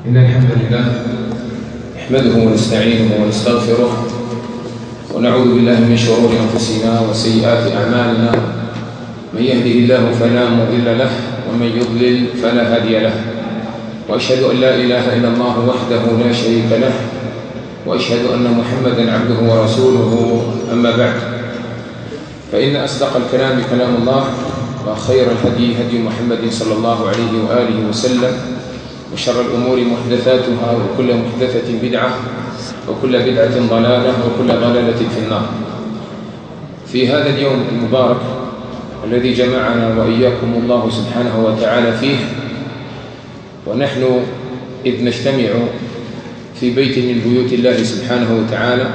إن الحمد لله نحمده ونستعينه ونستغفره ونعوذ بالله من شرور أنفسنا وسيئات أعمالنا. من يهده الله فلا مضل له ومن يضلل فلا هادي له، وأشهد أن لا إله إلا الله وحده لا شريك له، وأشهد أن محمدا عبده ورسوله. أما بعد، فإن أصدق الكلام كلام الله، وخير الهدي هدي محمد صلى الله عليه وآله وسلم، وشر الأمور محدثاتها، وكل محدثة بدعة، وكل بدعة ضلالة، وكل ضلالة في النار. في هذا اليوم المبارك الذي جمعنا وإياكم الله سبحانه وتعالى فيه، ونحن إذ نجتمع في بيت من بيوت الله سبحانه وتعالى،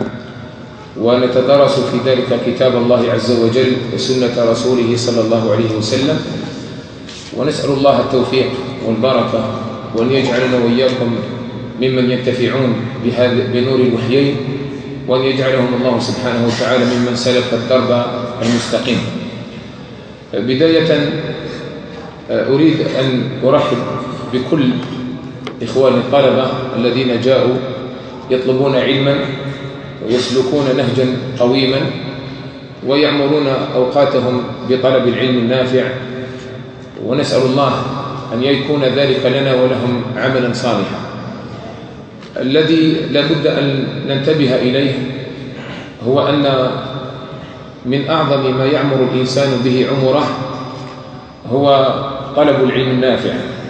ونتدرس في ذلك كتاب الله عز وجل وسنة رسوله صلى الله عليه وسلم، ونسأل الله التوفيق والبركة، وأن يجعلنا وإياكم ممن ينتفعون بنور الوحيين، وأن يجعلهم الله سبحانه وتعالى ممن سلك الدرب المستقيم. بداية أريد أن أرحب بكل إخوان الطلبة الذين جاءوا يطلبون علما ويسلكون نهجا قويما ويعمرون أوقاتهم بطلب العلم النافع، ونسأل الله أن يكون ذلك لنا ولهم عملا صالحا. الذي لابد أن ننتبه إليه هو أن من أعظم ما يعمر الإنسان به عمره هو طلب العلم النافع.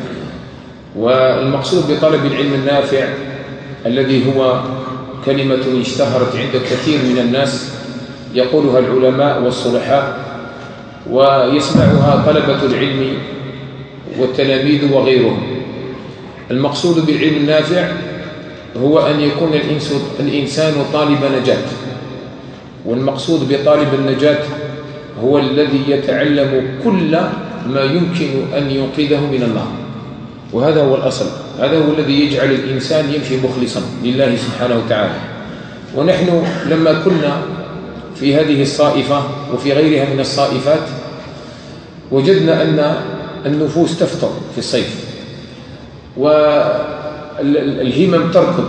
والمقصود بطلب العلم النافع الذي هو كلمة اشتهرت عند كثير من الناس يقولها العلماء والصلحاء، ويسمعها طلبة العلم والتلاميذ وغيرهم. المقصود بالعلم النافع هو أن يكون الإنسان طالب نجاة، والمقصود بطالب النجاة هو الذي يتعلم كل ما يمكن أن ينقذه من النار، وهذا هو الأصل. هذا هو الذي يجعل الإنسان يمشي مخلصا لله سبحانه وتعالى. ونحن لما كنا في هذه الصائفة وفي غيرها من الصائفات وجدنا أن النفوس تفطر في الصيف، والهمم تركض،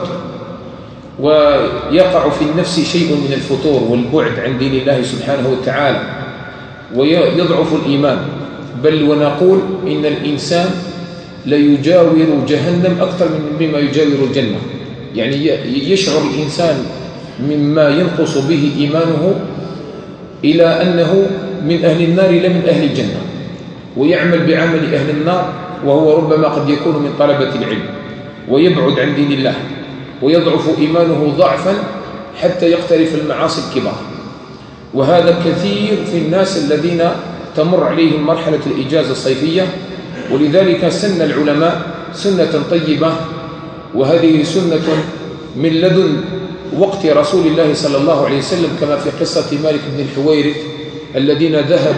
ويقع في النفس شيء من الفتور والبعد عن دين الله سبحانه وتعالى، ويضعف الإيمان، بل ونقول إن الإنسان ليجاور جهنم أكثر مما يجاور الجنة. يعني يشعر الإنسان مما ينقص به إيمانه إلى أنه من أهل النار لا من أهل الجنة، ويعمل بعمل أهل النار، وهو ربما قد يكون من طلبة العلم، ويبعد عن دين الله، ويضعف إيمانه ضعفا حتى يقترف المعاصي الكبار. وهذا كثير في الناس الذين تمر عليهم مرحلة الإجازة الصيفية. ولذلك سن العلماء سنة طيبة، وهذه سنة من لدن وقت رسول الله صلى الله عليه وسلم، كما في قصة مالك بن الحويرث الذي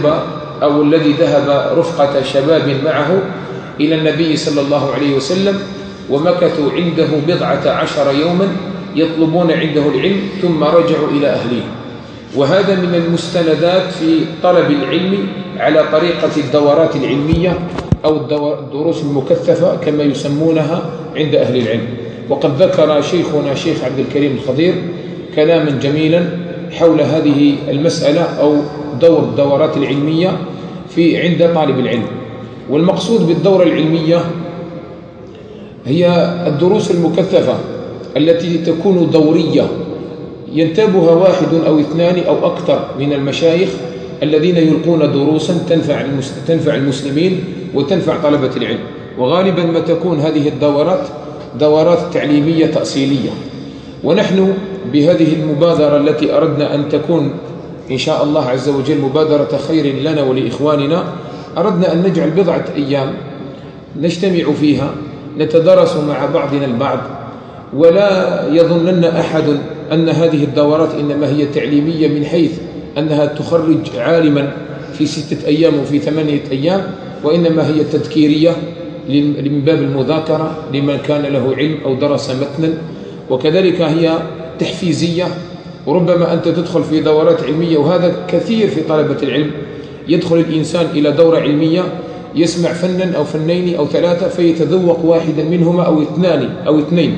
ذهب رفقة شباب معه إلى النبي صلى الله عليه وسلم، ومكثوا عنده 11 يوما يطلبون عنده العلم، ثم رجعوا إلى أهلهم. وهذا من المستندات في طلب العلم على طريقة الدورات العلمية أو الدروس المكثفة كما يسمونها عند أهل العلم. وقد ذكر شيخنا شيخ عبد الكريم الخضير كلاما جميلا حول هذه المسألة أو دور الدورات العلمية عند طالب العلم. والمقصود بالدورة العلمية هي الدروس المكثفة التي تكون دورية ينتابها واحد أو اثنان أو أكثر من المشايخ الذين يلقون دروسا تنفع المسلمين وتنفع طلبة العلم. وغالبا ما تكون هذه الدورات دورات تعليمية تأصيلية. ونحن بهذه المبادرة التي أردنا أن تكون إن شاء الله عز وجل مبادرة خير لنا ولإخواننا، أردنا أن نجعل 10 أيام نجتمع فيها نتدرس مع بعضنا البعض، ولا يظنن أحد أن هذه الدورات إنما هي تعليمية من حيث أنها تخرج عالما في 6 أيام وفي 8 أيام، وإنما هي تذكيرية من باب المذاكرة لمن كان له علم أو درس متنا. وكذلك هي تحفيزية، وربما أنت تدخل في دورات علمية، وهذا كثير في طلبة العلم. يدخل الإنسان إلى دورة علمية يسمع فنا أو فنين أو ثلاثة فيتذوق واحدا منهما أو اثنين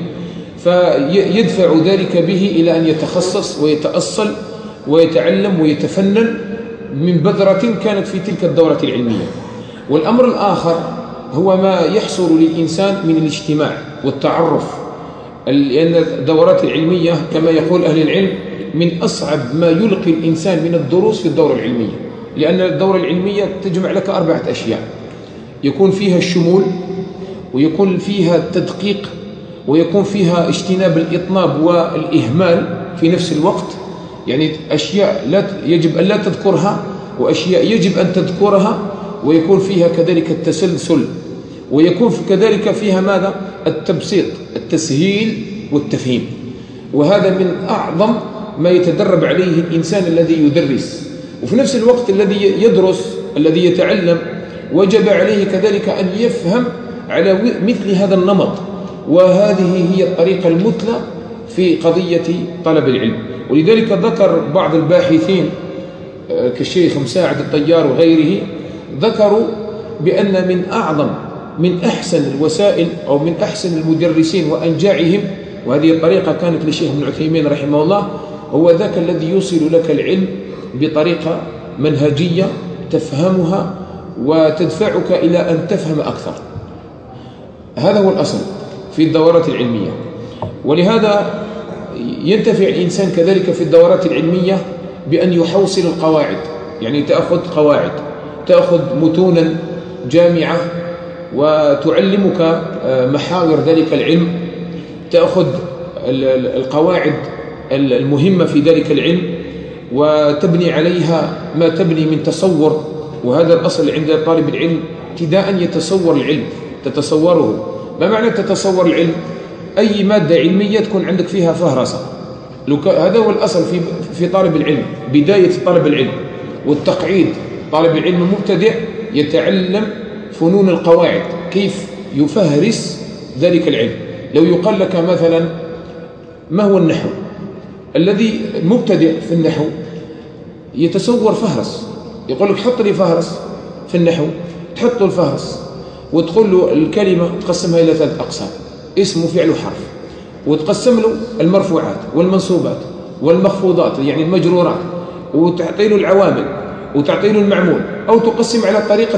فيدفع ذلك به إلى أن يتخصص ويتأصل ويتعلم ويتفنن من بذرة كانت في تلك الدورة العلمية. والأمر الآخر هو ما يحصل للإنسان من الاجتماع والتعرف، لأن الدورات العلمية كما يقول أهل العلم من أصعب ما يلقي الإنسان من الدروس في الدورة العلمية، لأن الدورة العلمية تجمع لك 4 أشياء: يكون فيها الشمول، ويكون فيها التدقيق، ويكون فيها اجتناب الإطناب والإهمال في نفس الوقت، يعني أشياء يجب أن لا تذكرها وأشياء يجب أن تذكرها، ويكون فيها كذلك التسلسل، ويكون كذلك فيها ماذا؟ التبسيط، التسهيل والتفهيم. وهذا من أعظم ما يتدرب عليه الإنسان الذي يدرس. وفي نفس الوقت الذي يدرس الذي يتعلم وجب عليه كذلك أن يفهم على مثل هذا النمط، وهذه هي الطريقة المثلى في قضية طلب العلم. ولذلك ذكر بعض الباحثين كالشيخ مساعد الطيار وغيره، ذكروا بأن من أحسن الوسائل أو من أحسن المدرسين وأنجعهم، وهذه الطريقة كانت للشيخ ابن عثيمين رحمه الله، هو ذاك الذي يوصل لك العلم بطريقة منهجية تفهمها وتدفعك إلى أن تفهم أكثر. هذا هو الأصل في الدورات العلمية. ولهذا ينتفع الإنسان كذلك في الدورات العلمية بأن يحوصل القواعد، يعني تأخذ قواعد، تأخذ متونا جامعة وتعلمك محاور ذلك العلم، تأخذ القواعد المهمة في ذلك العلم وتبني عليها ما تبني من تصور. وهذا الأصل عند طالب العلم، ابتداء يتصور العلم، تتصوره. ما معنى تتصور العلم؟ أي مادة علمية تكون عندك فيها فهرسة، هذا هو الأصل في طالب العلم، بداية طالب العلم والتقعيد. طالب العلم المبتدئ يتعلم فنون القواعد، كيف يفهرس ذلك العلم. لو يقال لك مثلا ما هو النحو، الذي مبتدئ في النحو يتصور فهرس، يقول لك حط لي فهرس في النحو، تحط له الفهرس وتقول له الكلمة تقسمها إلى 3 أقسام: اسم وفعل وحرف، وتقسم له المرفوعات والمنصوبات والمخفوضات يعني المجرورات، وتعطي له العوامل وتعطي له المعمول، أو تقسم على طريقة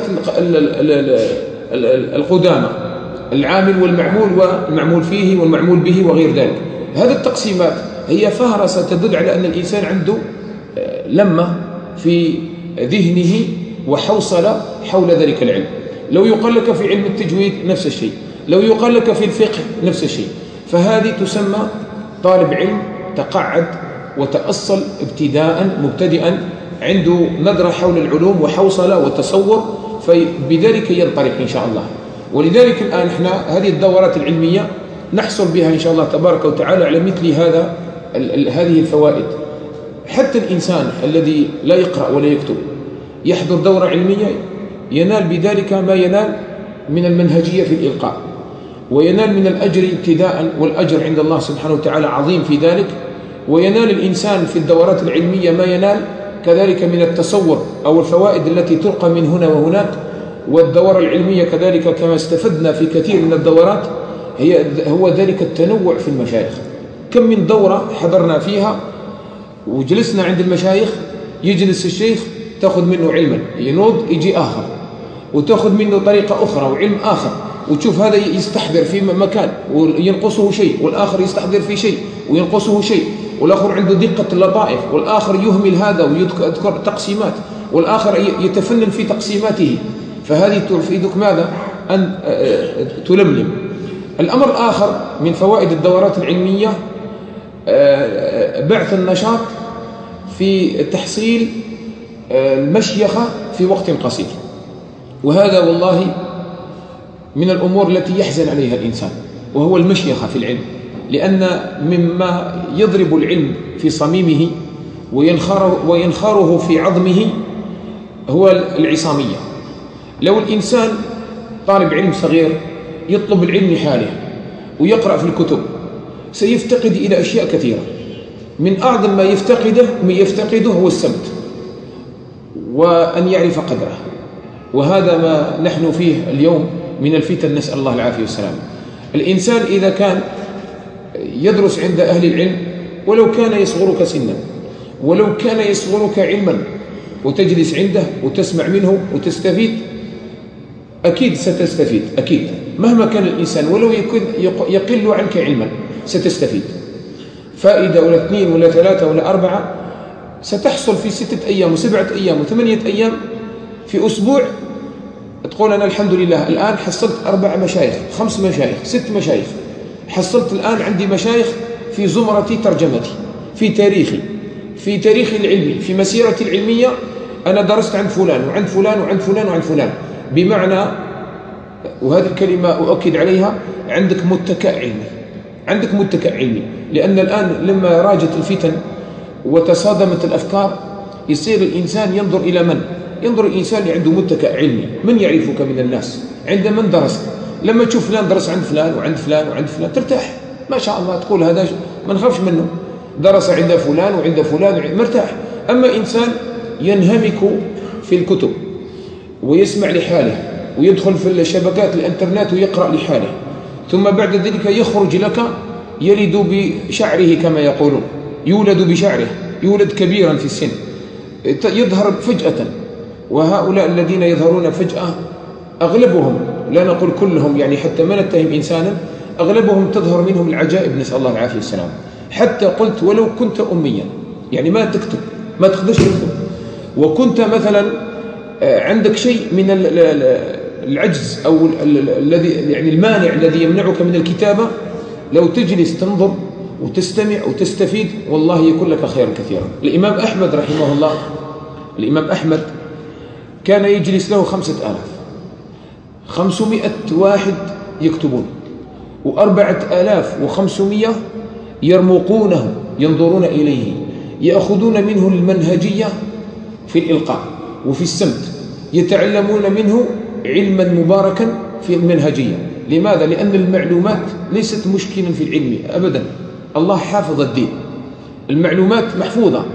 القدامى: العامل والمعمول والمعمول فيه والمعمول به وغير ذلك. هذه التقسيمات هي فهرسة تدل على أن الإنسان عنده لمة في ذهنه وحوصل حول ذلك العلم. لو يقال لك في علم التجويد نفس الشيء، لو يقال لك في الفقه نفس الشيء. فهذه تسمى طالب علم تقعد وتأصل ابتداء مبتدئا، عنده نظرة حول العلوم وحوصلة وتصور، فبذلك ينطلق إن شاء الله. ولذلك الآن احنا هذه الدورات العلمية نحصل بها إن شاء الله تبارك وتعالى على مثل هذه الفوائد. حتى الإنسان الذي لا يقرأ ولا يكتب يحضر دورة علمية ينال بذلك ما ينال من المنهجية في الإلقاء، وينال من الأجر ابتداء، والأجر عند الله سبحانه وتعالى عظيم في ذلك. وينال الإنسان في الدورات العلمية ما ينال كذلك من التصور أو الفوائد التي تلقى من هنا وهناك. والدورة العلمية كذلك كما استفدنا في كثير من الدورات هو ذلك التنوع في المشايخ. كم من دورة حضرنا فيها وجلسنا عند المشايخ، يجلس الشيخ تأخذ منه علما، ينوض يجي آخر وتأخذ منه طريقة أخرى وعلم آخر، وتشوف هذا يستحضر في مكان وينقصه شيء، والآخر يستحضر في شيء وينقصه شيء، والآخر عنده دقة اللطائف، والآخر يهمل هذا ويذكر تقسيمات، والآخر يتفنن في تقسيماته. فهذه تفيدك ماذا؟ أن تلملم. الأمر الآخر من فوائد الدورات العلمية بعث النشاط في تحصيل المشيخة في وقت قصير. وهذا والله من الأمور التي يحزن عليها الإنسان، وهو المشيخة في العلم، لأن مما يضرب العلم في صميمه وينخره في عظمه هو العصامية. لو الإنسان طالب علم صغير يطلب العلم لحاله ويقرأ في الكتب سيفتقد إلى أشياء كثيرة. من أعظم ما يفتقده هو السمت، وأن يعرف قدره. وهذا ما نحن فيه اليوم من الفتن، نسأل الله العافية والسلام. الإنسان إذا كان يدرس عند أهل العلم ولو كان يصغرك سنا، ولو كان يصغرك علما، وتجلس عنده وتسمع منه وتستفيد، أكيد ستستفيد، أكيد مهما كان الإنسان ولو يقل عنك علما ستستفيد. فائدة ولا 2 ولا 3 ولا 4 ستحصل في 6 أيام و7 أيام و8 أيام، في أسبوع تقول أنا الحمد لله الآن حصلت 4 مشايخ 5 مشايخ 6 مشايخ، حصلت الآن عندي مشايخ في زمرتي ترجمتي، في تاريخي، في تاريخي العلمي، في مسيرتي العلمية أنا درست عند فلان وعند فلان وعند فلان وعند فلان. بمعنى، وهذه الكلمة أؤكد عليها، عندك متكأ علمي، عندك متكأ علمي. لأن الآن لما راجت الفتن وتصادمت الأفكار يصير الإنسان ينظر إلى من؟ ينظر الإنسان اللي عنده متكأ علمي. من يعرفك من الناس؟ عند من درست؟ لما تشوف فلان درس عند فلان وعند فلان وعند فلان ترتاح، ما شاء الله، تقول هذا ما نخافش منه، درس عند فلان وعند فلان، مرتاح. أما إنسان ينهمك في الكتب ويسمع لحاله ويدخل في الشبكات الانترنت ويقرأ لحاله، ثم بعد ذلك يخرج لك يلد بشعره كما يقولون، يولد بشعره، يولد كبيرا في السن، يظهر فجأة. وهؤلاء الذين يظهرون فجأة أغلبهم، لا نقول كلهم يعني حتى ما نتهم إنسانا، أغلبهم تظهر منهم العجائب، نسأل الله العافية والسلام. حتى قلت ولو كنت أميا، يعني ما تكتب، ما تقدرش تكتب، وكنت مثلا عندك شيء من العجز أو الذي يعني المانع الذي يمنعك من الكتابة، لو تجلس تنظر وتستمع وتستفيد والله يكون لك خيرا كثيرا. الإمام أحمد رحمه الله، الإمام أحمد كان يجلس له 5500 واحد يكتبون، و4500 يرمقونه ينظرون إليه، يأخذون منه المنهجية في الإلقاء وفي السمت، يتعلمون منه علما مباركا في المنهجية. لماذا؟ لأن المعلومات ليست مشكلا في العلم أبدا، الله حافظ الدين، المعلومات محفوظة.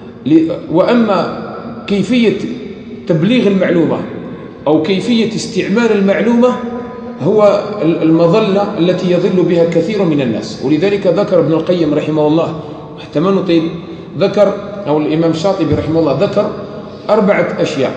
وأما كيفية تبليغ المعلومة أو كيفية استعمال المعلومة هو المظلة التي يضل بها كثير من الناس. ولذلك ذكر ابن القيم رحمه الله، حتى ما نطيل، ذكر أو الإمام الشاطبي رحمه الله ذكر 4 أشياء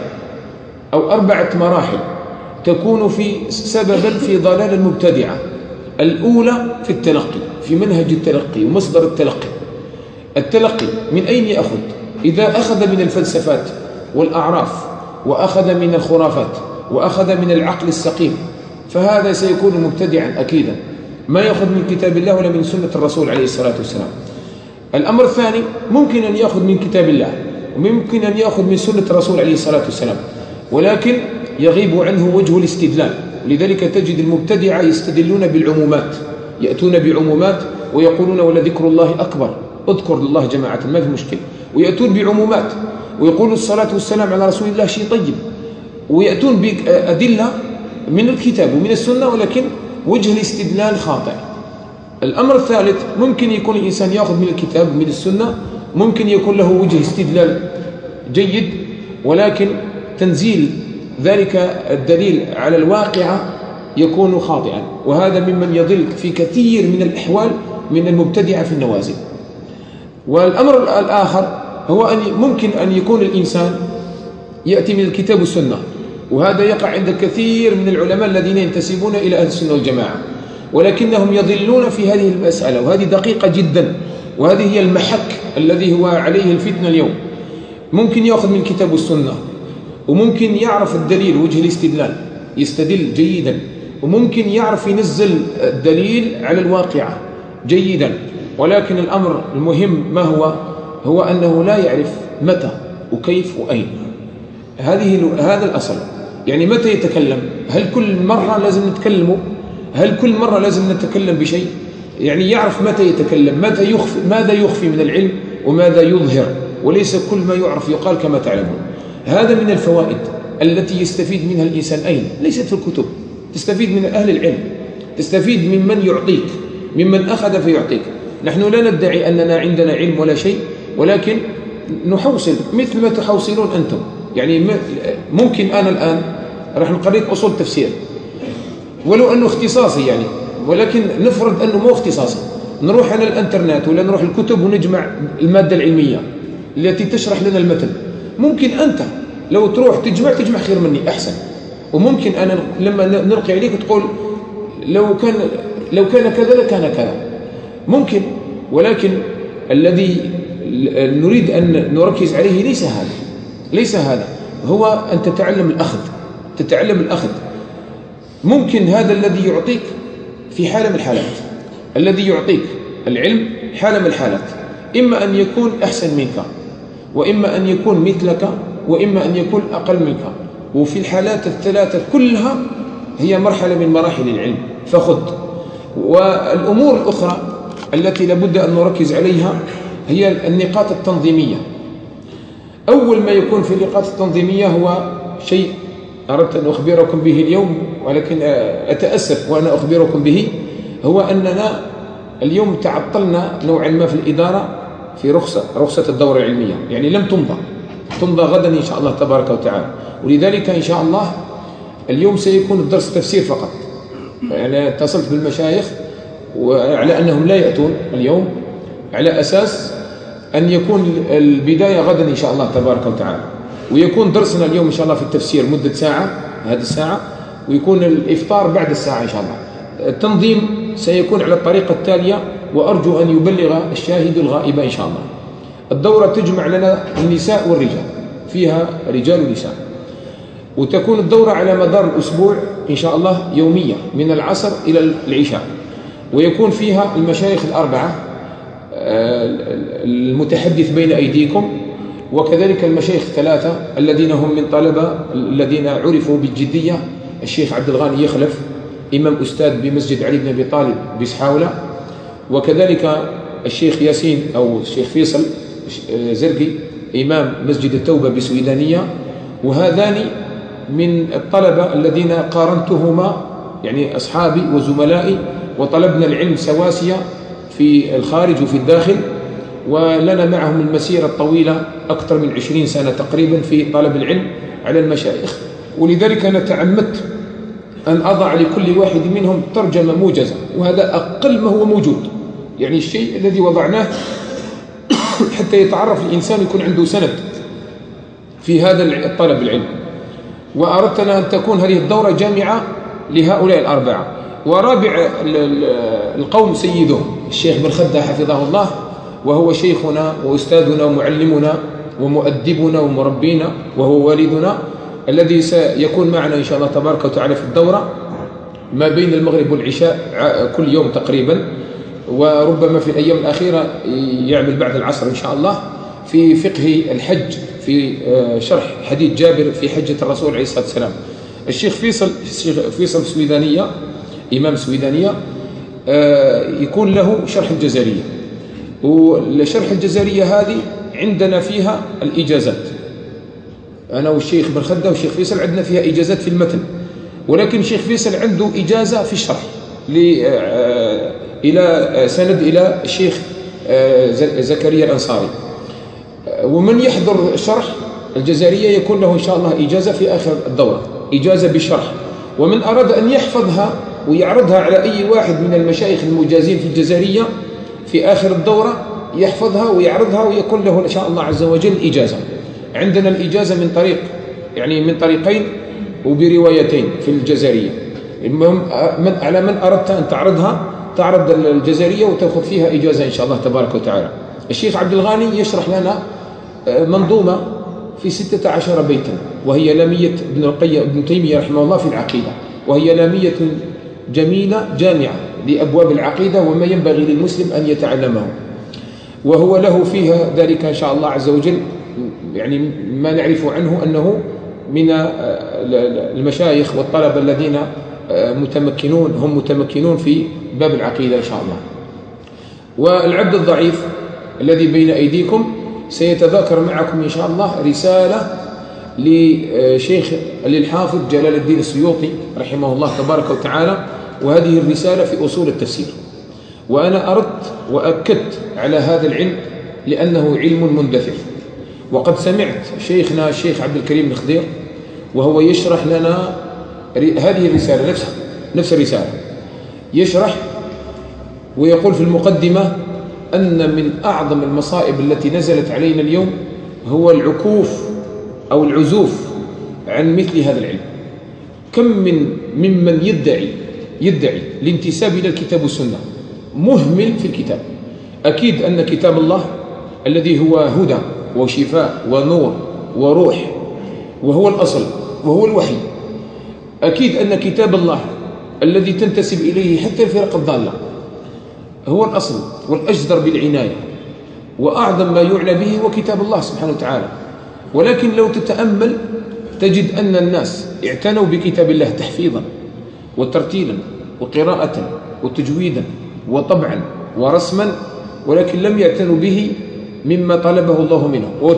أو 4 مراحل تكون في سببا في ضلال المبتدعة. الأولى في التلقي، في منهج التلقي ومصدر التلقي. التلقي من أين يأخذ؟ إذا أخذ من الفلسفات والأعراف وأخذ من الخرافات وأخذ من العقل السقيم فهذا سيكون مبتدعا أكيدا، ما يأخذ من كتاب الله ولا من سنة الرسول عليه الصلاة والسلام. الأمر الثاني، ممكن أن يأخذ من كتاب الله وممكن أن يأخذ من سنة الرسول عليه الصلاة والسلام، ولكن يغيب عنه وجه الاستدلال. لذلك تجد المبتدعة يستدلون بالعمومات، يأتون بعمومات ويقولون ولذكر الله أكبر، اذكر الله جماعة ما في مشكلة، ويأتون بعمومات ويقولوا الصلاة والسلام على رسول الله شيء طيب، ويأتون بأدلة من الكتاب ومن السنة، ولكن وجه الاستدلال خاطئ. الأمر الثالث، ممكن يكون الإنسان يأخذ من الكتاب ومن السنة، ممكن يكون له وجه استدلال جيد، ولكن تنزيل ذلك الدليل على الواقع يكون خاطئا، وهذا ممن يضل في كثير من الأحوال من المبتدعة في النوازل. والأمر الآخر هو أن ممكن أن يكون الإنسان يأتي من الكتاب والسنة، وهذا يقع عند كثير من العلماء الذين ينتسبون إلى أهل السنة والجماعة، ولكنهم يضلون في هذه المسألة، وهذه دقيقة جدا، وهذه هي المحك الذي هو عليه الفتنة اليوم. ممكن يأخذ من الكتاب والسنة، وممكن يعرف الدليل وجه الاستدلال يستدل جيدا، وممكن يعرف ينزل الدليل على الواقعة جيدا، ولكن الأمر المهم ما هو أنه لا يعرف متى وكيف وأين. هذا الأصل. يعني متى يتكلم؟ هل كل مرة لازم نتكلمه؟ هل كل مرة لازم نتكلم بشيء؟ يعني يعرف متى يتكلم، ماذا يخفي من العلم وماذا يظهر، وليس كل ما يعرف يقال كما تعلمون. هذا من الفوائد التي يستفيد منها الإنسان. أين؟ ليست في الكتب، تستفيد من أهل العلم، تستفيد ممن يعطيك، ممن أخذ فيعطيك. نحن لا ندعي أننا عندنا علم ولا شيء، ولكن نحوصل مثل ما تحوصلون أنتم. يعني ممكن أنا الآن راح نقريك أصول تفسير ولو أنه اختصاصي يعني، ولكن نفرض أنه مو اختصاصي، نروح على الانترنت ولا نروح الكتب ونجمع المادة العلمية التي تشرح لنا المتن. ممكن أنت لو تروح تجمع خير مني أحسن، وممكن أنا لما نلقي عليك تقول لو كان كذا لكان كذا، ممكن. ولكن الذي نريد أن نركز عليه ليس هذا، هو أن تتعلم الأخذ. ممكن هذا الذي يعطيك في حالة من الحالات، الذي يعطيك العلم حالة من الحالات، إما أن يكون أحسن منك، وإما أن يكون مثلك، وإما أن يكون أقل منك. وفي الحالات الثلاثة كلها هي مرحلة من مراحل العلم، فخذ. والأمور الأخرى التي لابد أن نركز عليها هي النقاط التنظيمية. أول ما يكون في النقاط التنظيمية هو شيء أردت أن أخبركم به اليوم، ولكن أتأسف وأنا أخبركم به، هو أننا اليوم تعطلنا نوعا ما في الإدارة في رخصة الدورة العلمية، يعني لم تمضى غدا إن شاء الله تبارك وتعالى. ولذلك إن شاء الله اليوم سيكون الدرس تفسير فقط. يعني اتصلت بالمشايخ وعلى أنهم لا يأتون اليوم، على أساس أن يكون البداية غدا إن شاء الله تبارك وتعالى، ويكون درسنا اليوم إن شاء الله في التفسير مدة ساعة، هذه الساعة، ويكون الإفطار بعد الساعة إن شاء الله. التنظيم سيكون على الطريقة التالية، وأرجو أن يبلغ الشاهد الغائب إن شاء الله. الدورة تجمع لنا النساء والرجال، فيها رجال ونساء، وتكون الدورة على مدار الأسبوع إن شاء الله يومية من العصر إلى العشاء، ويكون فيها المشايخ الأربعة المتحدث بين أيديكم، وكذلك المشايخ الثلاثة الذين هم من طلبة الذين عرفوا بالجدية: الشيخ عبد الغاني يخلف، إمام أستاذ بمسجد علي بن أبي طالب بسحاولة، وكذلك الشيخ ياسين أو الشيخ فيصل زرقي إمام مسجد التوبة بسويدانية. وهذان من الطلبة الذين قارنتهما، يعني أصحابي وزملائي، وطلبنا العلم سواسية في الخارج وفي الداخل، ولنا معهم المسيرة الطويلة أكثر من 20 سنة تقريبا في طلب العلم على المشايخ. ولذلك أنا تعمدت أن أضع لكل واحد منهم ترجمة موجزة، وهذا أقل ما هو موجود، يعني الشيء الذي وضعناه حتى يتعرف الإنسان يكون عنده سند في هذا الطلب العلم. وأردتنا أن تكون هذه الدورة جامعة لهؤلاء الأربعة. ورابع القوم سيدهم الشيخ بن خدة حفظه الله، وهو شيخنا وأستاذنا ومعلمنا ومؤدبنا ومربينا، وهو والدنا الذي سيكون معنا إن شاء الله تبارك وتعالى في الدورة ما بين المغرب والعشاء كل يوم تقريبا، وربما في الأيام الأخيرة يعمل بعد العصر إن شاء الله في فقه الحج، في شرح حديث جابر في حجة الرسول عليه الصلاة والسلام. الشيخ فيصل سويدانية، إمام سويدانية، يكون له شرح الجزرية، والشرح الجزرية هذه عندنا فيها الإجازات، أنا والشيخ بن خدة والشيخ فيصل عندنا فيها إجازات في المتن، ولكن الشيخ فيصل عنده إجازة في الشرح إلى سند إلى الشيخ زكريا الأنصاري. ومن يحضر شرح الجزرية يكون له إن شاء الله إجازة في آخر الدورة، إجازة بالشرح. ومن أراد أن يحفظها ويعرضها على أي واحد من المشايخ المجازين في الجزرية في آخر الدورة يحفظها ويعرضها، ويكون له إن شاء الله عز وجل إجازة. عندنا الإجازة من طريق، يعني من طريقين وبروايتين في الجزرية. المهم على من أردت أن تعرض الجزرية وتأخذ فيها إجازة إن شاء الله تبارك وتعالى. الشيخ عبد الغاني يشرح لنا منظومة في 16 بيتا، وهي لامية ابن تيمية رحمه الله في العقيدة، وهي لامية جميلة جامعة لأبواب العقيدة وما ينبغي للمسلم أن يتعلمه، وهو له فيها ذلك إن شاء الله عز وجل. يعني ما نعرف عنه أنه من المشايخ والطلبة الذين متمكنون في باب العقيدة إن شاء الله. والعبد الضعيف الذي بين أيديكم سيتذاكر معكم إن شاء الله رسالة للحافظ جلال الدين السيوطي رحمه الله تبارك وتعالى، وهذه الرسالة في أصول التفسير. وأنا أردت وأكدت على هذا العلم لأنه علم مندثر، وقد سمعت شيخنا الشيخ عبد الكريم الخضير وهو يشرح لنا هذه الرسالة نفس الرسالة، يشرح ويقول في المقدمة أن من أعظم المصائب التي نزلت علينا اليوم هو العكوف أو العزوف عن مثل هذا العلم. كم ممن يدعي الانتساب إلى الكتاب والسنة مهمل في الكتاب. أكيد أن كتاب الله الذي هو هدى وشفاء ونور وروح وهو الأصل وهو الوحي، أكيد أن كتاب الله الذي تنتسب إليه حتى الفرق الضالة هو الأصل والأجدر بالعناية، وأعظم ما يعنى به هو كتاب الله سبحانه وتعالى. ولكن لو تتأمل تجد أن الناس اعتنوا بكتاب الله تحفيظا وترتيلا وقراءة وتجويدا وطبعا ورسما، ولكن لم يعتنوا به مما طلبه الله منه، وهو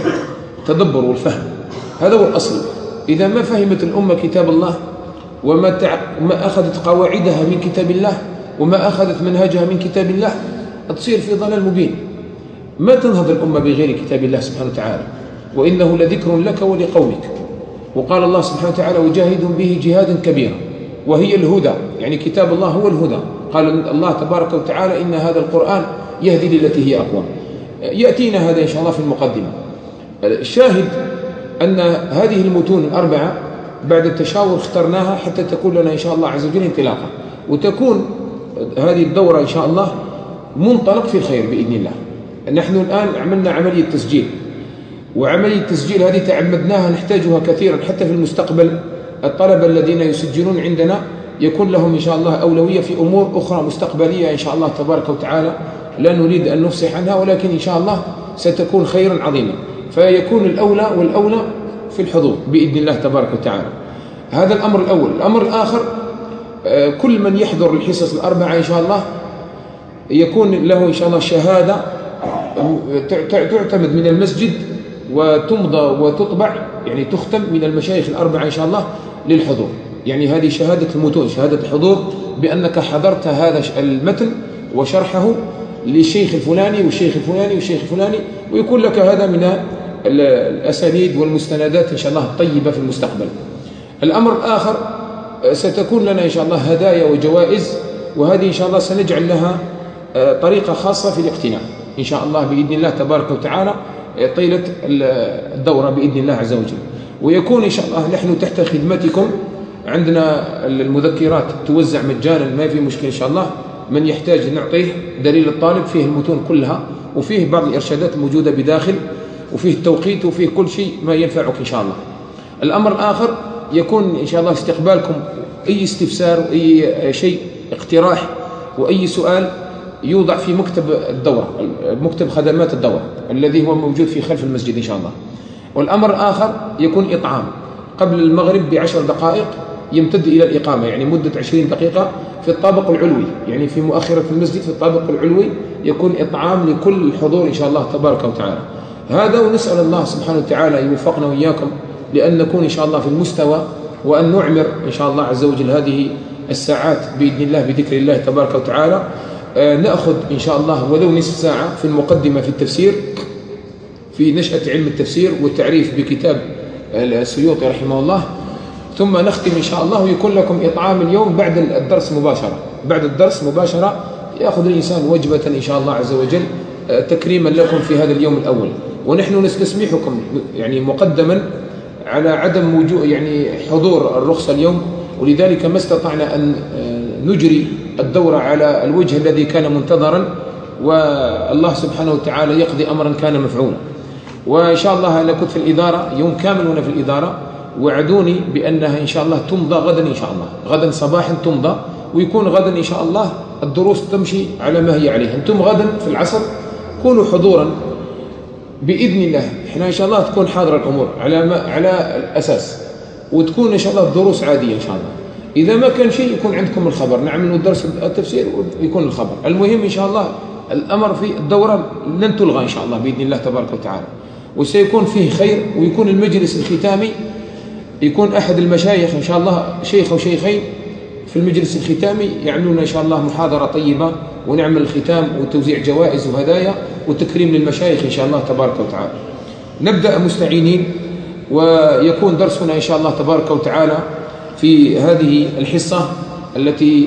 التدبر والفهم. هذا هو الأصل. إذا ما فهمت الأمة كتاب الله وما أخذت قواعدها من كتاب الله وما أخذت منهجها من كتاب الله تصير في ضلال مبين. ما تنهض الأمة بغير كتاب الله سبحانه وتعالى، وإنه لذكر لك ولقومك. وقال الله سبحانه وتعالى وجاهدهم به جهادا كبيرا، وهي الهدى، يعني كتاب الله هو الهدى. قال الله تبارك وتعالى إن هذا القرآن يهدي للتي هي أقوم. يأتينا هذا إن شاء الله في المقدمة. الشاهد أن هذه المتون الأربعة بعد التشاور اخترناها حتى تكون لنا إن شاء الله عز وجل انطلاقا، وتكون هذه الدورة إن شاء الله منطلق في الخير بإذن الله. نحن الآن عملنا عملية تسجيل، وعملية التسجيل هذه تعمدناها نحتاجها كثيرا حتى في المستقبل. الطلبة الذين يسجلون عندنا يكون لهم إن شاء الله أولوية في أمور أخرى مستقبلية إن شاء الله تبارك وتعالى لا نريد أن نفصح عنها، ولكن إن شاء الله ستكون خيرا عظيما، فيكون الأولى والأولى في الحضور بإذن الله تبارك وتعالى. هذا الأمر الأول. الأمر الآخر كل من يحضر الحصص الأربعة إن شاء الله يكون له إن شاء الله شهادة تعتمد من المسجد وتمضى وتطبع، يعني تختم من المشايخ الأربعة إن شاء الله للحضور. يعني هذه شهادة المتون، شهادة الحضور بأنك حضرت هذا المتن وشرحه للشيخ الفلاني والشيخ الفلاني والشيخ الفلاني، ويكون لك هذا من الأسانيد والمستندات إن شاء الله الطيبة في المستقبل. الأمر الآخر ستكون لنا إن شاء الله هدايا وجوائز، وهذه إن شاء الله سنجعل لها طريقة خاصة في الاقتناع إن شاء الله بإذن الله تبارك وتعالى طيلة الدورة بإذن الله عز وجل. ويكون إن شاء الله نحن تحت خدمتكم. عندنا المذكرات توزع مجانا، ما في مشكلة إن شاء الله. من يحتاج نعطيه دليل الطالب فيه المتون كلها، وفيه بعض الإرشادات الموجودة بداخل، وفيه التوقيت، وفيه كل شيء ما ينفعك إن شاء الله. الأمر الآخر يكون إن شاء الله استقبالكم أي استفسار وأي شيء اقتراح وأي سؤال يوضع في مكتب الدورة، مكتب خدمات الدورة الذي هو موجود في خلف المسجد إن شاء الله. والأمر الآخر يكون إطعام قبل المغرب ب10 دقائق يمتد إلى الإقامة، يعني مدة 20 دقيقة في الطابق العلوي، يعني في مؤخرة المسجد في الطابق العلوي يكون إطعام لكل الحضور إن شاء الله تبارك وتعالى. هذا ونسأل الله سبحانه وتعالى يوفقنا وإياكم لأن نكون إن شاء الله في المستوى، وأن نعمر إن شاء الله عز وجل هذه الساعات بإذن الله بذكر الله تبارك وتعالى. نأخذ إن شاء الله ولو نصف ساعة في المقدمة في التفسير، في نشأة علم التفسير والتعريف بكتاب السيوطي رحمه الله، ثم نختم إن شاء الله ويكون لكم إطعام اليوم بعد الدرس مباشرة. بعد الدرس مباشرة يأخذ الإنسان وجبة إن شاء الله عز وجل تكريما لكم في هذا اليوم الأول. ونحن نستسمحكم يعني مقدما على عدم وجود يعني حضور الرخصة اليوم، ولذلك ما استطعنا أن نجري الدورة على الوجه الذي كان منتظرا، والله سبحانه وتعالى يقضي أمرا كان مفعولا. وإن شاء الله أنا كنت في الإدارة يوم كامل وأنا في الإدارة، وعدوني بأنها إن شاء الله تمضى غدا إن شاء الله، غدا صباحا تمضى، ويكون غدا إن شاء الله الدروس تمشي على ما هي عليه. أنتم غدا في العصر كونوا حضورا بإذن الله. إحنا إن شاء الله تكون حاضرة الأمور على الأساس، وتكون إن شاء الله الدروس عادية إن شاء الله. إذا ما كان شيء يكون عندكم الخبر، نعمل الدرس التفسير ويكون الخبر. المهم إن شاء الله الأمر في الدورة لن تلغى إن شاء الله بإذن الله تبارك وتعالى، وسيكون فيه خير. ويكون المجلس الختامي يكون أحد المشايخ إن شاء الله، شيخ أو شيخين في المجلس الختامي يعملون إن شاء الله محاضرة طيبة، ونعمل الختام وتوزيع جوائز وهدايا وتكريم للمشايخ إن شاء الله تبارك وتعالى. نبدأ مستعينين ويكون درسنا إن شاء الله تبارك وتعالى في هذه الحصة التي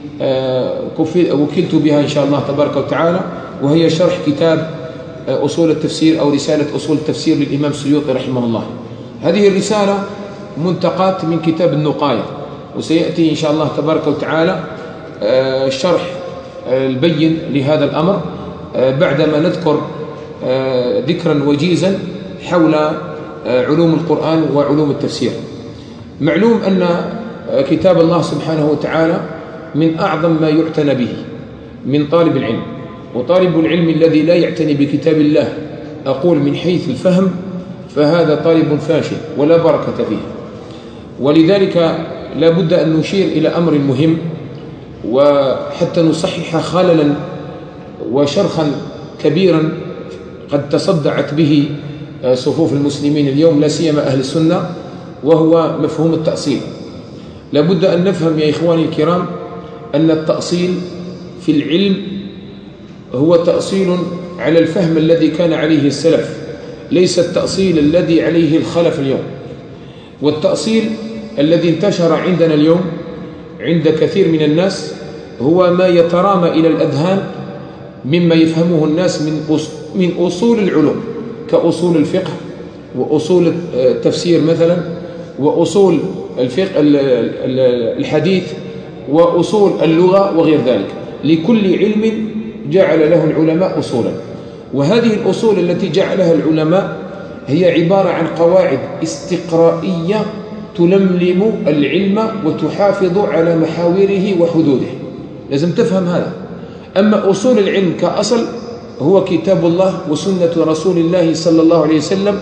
وكلت بها إن شاء الله تبارك وتعالى، وهي شرح كتاب أصول التفسير أو رسالة أصول التفسير للإمام السيوطي رحمه الله. هذه الرسالة منتقات من كتاب النقاية، وسيأتي إن شاء الله تبارك وتعالى الشرح البين لهذا الأمر بعدما نذكر ذكرا وجيزا حول علوم القرآن وعلوم التفسير. معلوم أن كتاب الله سبحانه وتعالى من أعظم ما يعتنى به من طالب العلم، وطالب العلم الذي لا يعتني بكتاب الله أقول من حيث الفهم فهذا طالب فاشل ولا بركة فيه. ولذلك لا بد أن نشير إلى أمر مهم، وحتى نصحح خللا وشرخا كبيرا قد تصدعت به صفوف المسلمين اليوم، لا سيما أهل السنة، وهو مفهوم التأصيل. لا بد أن نفهم يا إخواني الكرام أن التأصيل في العلم هو تأصيل على الفهم الذي كان عليه السلف، ليس التأصيل الذي عليه الخلف اليوم. والتأصيل الذي انتشر عندنا اليوم عند كثير من الناس هو ما يترامى إلى الأذهان مما يفهمه الناس من أصول العلوم، كأصول الفقه وأصول التفسير مثلا، وأصول الفقه الحديث، وأصول اللغة وغير ذلك. لكل علم جعل له العلماء أصولا، وهذه الأصول التي جعلها العلماء هي عبارة عن قواعد استقرائية تلملم العلم وتحافظ على محاوره وحدوده. لازم تفهم هذا. أما أصول العلم كأصل هو كتاب الله وسنة رسول الله صلى الله عليه وسلم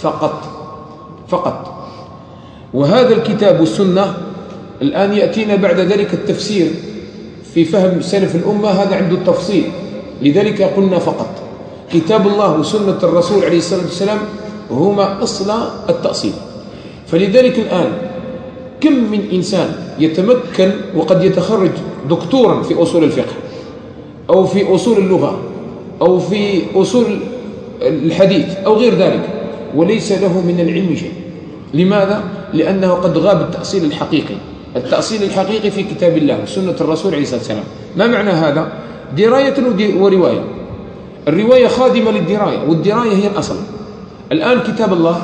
فقط. وهذا الكتاب والسنة الآن يأتينا بعد ذلك التفسير في فهم سلف الأمة، هذا عنده التفصيل. لذلك قلنا فقط كتاب الله وسنة الرسول عليه الصلاة والسلام هما أصل التأصيل. فلذلك الآن كم من إنسان يتمكن وقد يتخرج دكتورا في أصول الفقه أو في أصول اللغة أو في أصول الحديث أو غير ذلك، وليس له من العلم شيء. لماذا؟ لأنه قد غاب التأصيل الحقيقي. التأصيل الحقيقي في كتاب الله وسنة الرسول عليه الصلاة والسلام. ما معنى هذا؟ دراية ورواية. الرواية خادمة للدراية، والدراية هي الأصل. الآن كتاب الله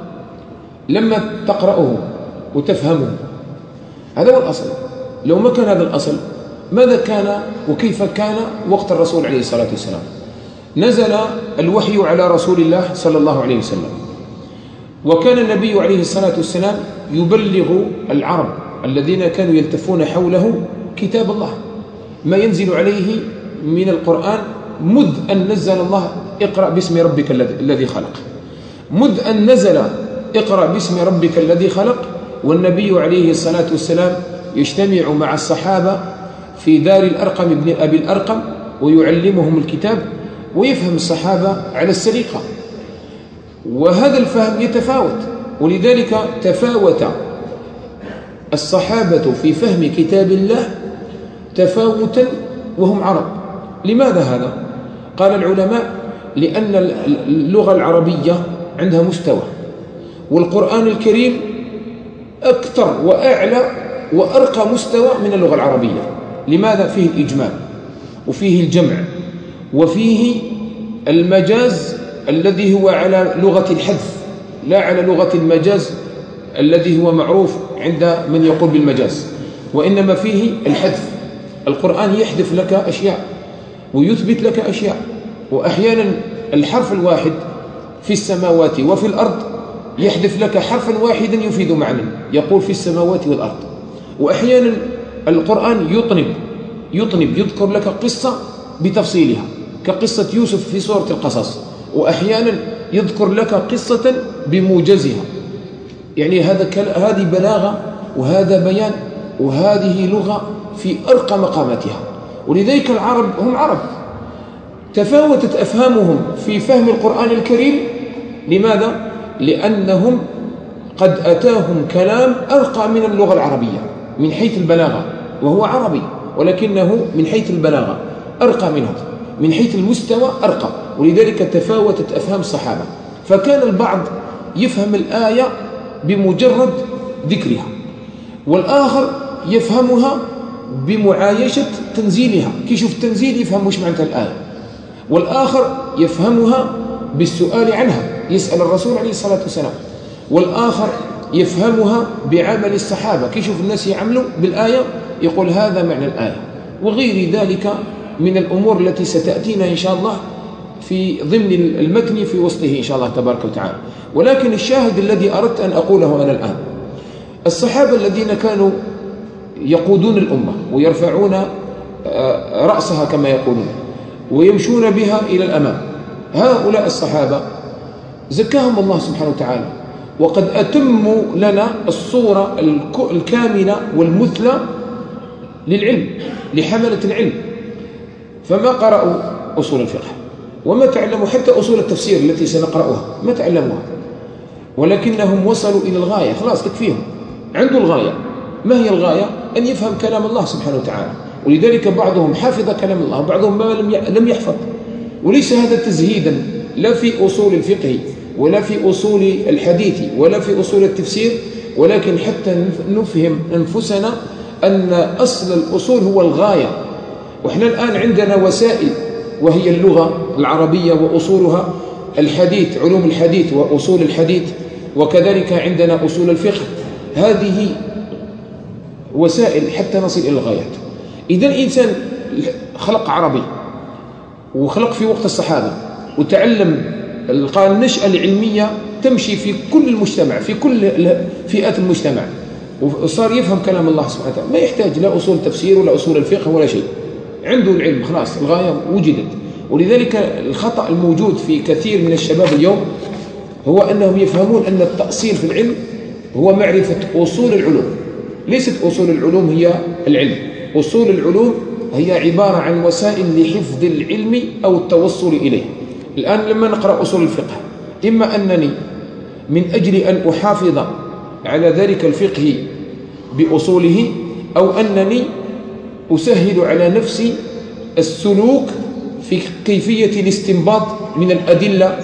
لما تقرأه وتفهمه هذا هو الأصل. لو ما كان هذا الأصل ماذا كان وكيف كان وقت الرسول عليه الصلاة والسلام؟ نزل الوحي على رسول الله صلى الله عليه وسلم، وكان النبي عليه الصلاة والسلام يبلغ العرب الذين كانوا يلتفون حوله كتاب الله، ما ينزل عليه من القرآن مذ أن نزل الله اقرأ باسم ربك الذي خلق، مذ أن نزل اقرأ باسم ربك الذي خلق. والنبي عليه الصلاة والسلام يجتمع مع الصحابة في دار الأرقم ابن أبي الأرقم ويعلمهم الكتاب، ويفهم الصحابة على السليقة، وهذا الفهم يتفاوت. ولذلك تفاوت الصحابة في فهم كتاب الله تفاوتا وهم عرب. لماذا هذا؟ قال العلماء لأن اللغة العربية عندها مستوى، والقرآن الكريم أكثر وأعلى وأرقى مستوى من اللغة العربية. لماذا؟ فيه الإجمال وفيه الجمع وفيه المجاز الذي هو على لغة الحذف لا على لغة المجاز الذي هو معروف عند من يقول بالمجاز، وإنما فيه الحذف. القرآن يحذف لك أشياء ويثبت لك أشياء، وأحيانا الحرف الواحد في السماوات وفي الأرض يحذف لك حرفا واحدا يفيد معنى، يقول في السماوات والأرض. وأحيانا القرآن يطنب يذكر لك قصة بتفصيلها كقصة يوسف في سورة القصص، وأحيانا يذكر لك قصة بموجزها. يعني هذه بلاغة وهذا بيان وهذه لغة في أرقى مقاماتها. ولذلك العرب هم عرب تفاوتت أفهامهم في فهم القرآن الكريم. لماذا؟ لأنهم قد أتاهم كلام أرقى من اللغة العربية من حيث البلاغة، وهو عربي ولكنه من حيث البلاغة أرقى منهم، من حيث المستوى أرقى. ولذلك تفاوتت أفهام الصحابة. فكان البعض يفهم الآية بمجرد ذكرها، والآخر يفهمها بمعايشة تنزيلها، كي يشوف التنزيل يفهم وش معنى الآية، والآخر يفهمها بالسؤال عنها، يسأل الرسول عليه الصلاة والسلام، والآخر يفهمها بعمل الصحابة، كي يشوف الناس يعملوا بالآية يقول هذا معنى الآية، وغير ذلك من الأمور التي ستأتينا إن شاء الله في ضمن المتن في وسطه إن شاء الله تبارك وتعالى. ولكن الشاهد الذي أردت أن أقوله أنا الآن، الصحابة الذين كانوا يقودون الأمة ويرفعون رأسها كما يقولون ويمشون بها إلى الأمام، هؤلاء الصحابة زكاهم الله سبحانه وتعالى، وقد أتموا لنا الصورة الكاملة والمثلى للعلم، لحملة العلم. فما قرأوا أصول الفقه وما تعلموا حتى أصول التفسير التي سنقرأها، ما تعلموها، ولكنهم وصلوا إلى الغاية، خلاص تكفيهم، عنده الغاية. ما هي الغاية؟ أن يفهم كلام الله سبحانه وتعالى، ولذلك بعضهم حفظ كلام الله وبعضهم لم يحفظ، وليس هذا تزهيدا لا في أصول الفقه ولا في أصول الحديث ولا في أصول التفسير، ولكن حتى نفهم أنفسنا أن أصل الأصول هو الغاية. وإحنا الآن عندنا وسائل وهي اللغة العربية وأصولها، الحديث علوم الحديث وأصول الحديث، وكذلك عندنا أصول الفقه، هذه وسائل حتى نصل إلى الغايات. إذا الإنسان خلق عربي وخلق في وقت الصحابة وتعلم النشأة العلمية تمشي في كل المجتمع، في كل فئات المجتمع، وصار يفهم كلام الله سبحانه وتعالى، ما يحتاج لا أصول تفسير ولا أصول الفقه ولا شيء، عنده العلم خلاص، الغاية وجدت. ولذلك الخطأ الموجود في كثير من الشباب اليوم هو أنهم يفهمون أن التأصيل في العلم هو معرفة أصول العلوم. ليست أصول العلوم هي العلم، أصول العلوم هي عبارة عن وسائل لحفظ العلم أو التوصل إليه. الآن لما نقرأ أصول الفقه، إما أنني من أجل أن أحافظ على ذلك الفقه بأصوله، أو أنني أسهل على نفسي السلوك في كيفية الاستنباط من الأدلة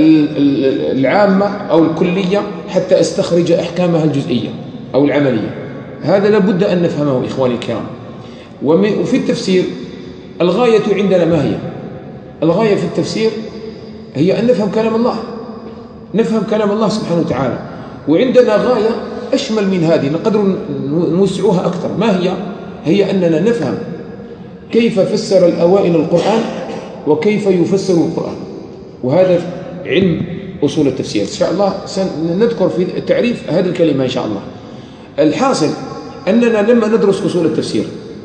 العامة أو الكلية حتى أستخرج أحكامها الجزئية أو العملية. هذا لابد أن نفهمه إخواني الكرام. وفي التفسير الغاية عندنا ما هي؟ الغاية في التفسير هي أن نفهم كلام الله، نفهم كلام الله سبحانه وتعالى. وعندنا غاية أشمل من هذه نقدر نوسعها أكثر، ما هي؟ هي أننا نفهم كيف فسر الأوائل القرآن وكيف يفسر القرآن، وهذا علم أصول التفسير. إن شاء الله سنذكر في تعريف هذه الكلمة إن شاء الله. الحاصل أننا لما ندرس أصول التفسير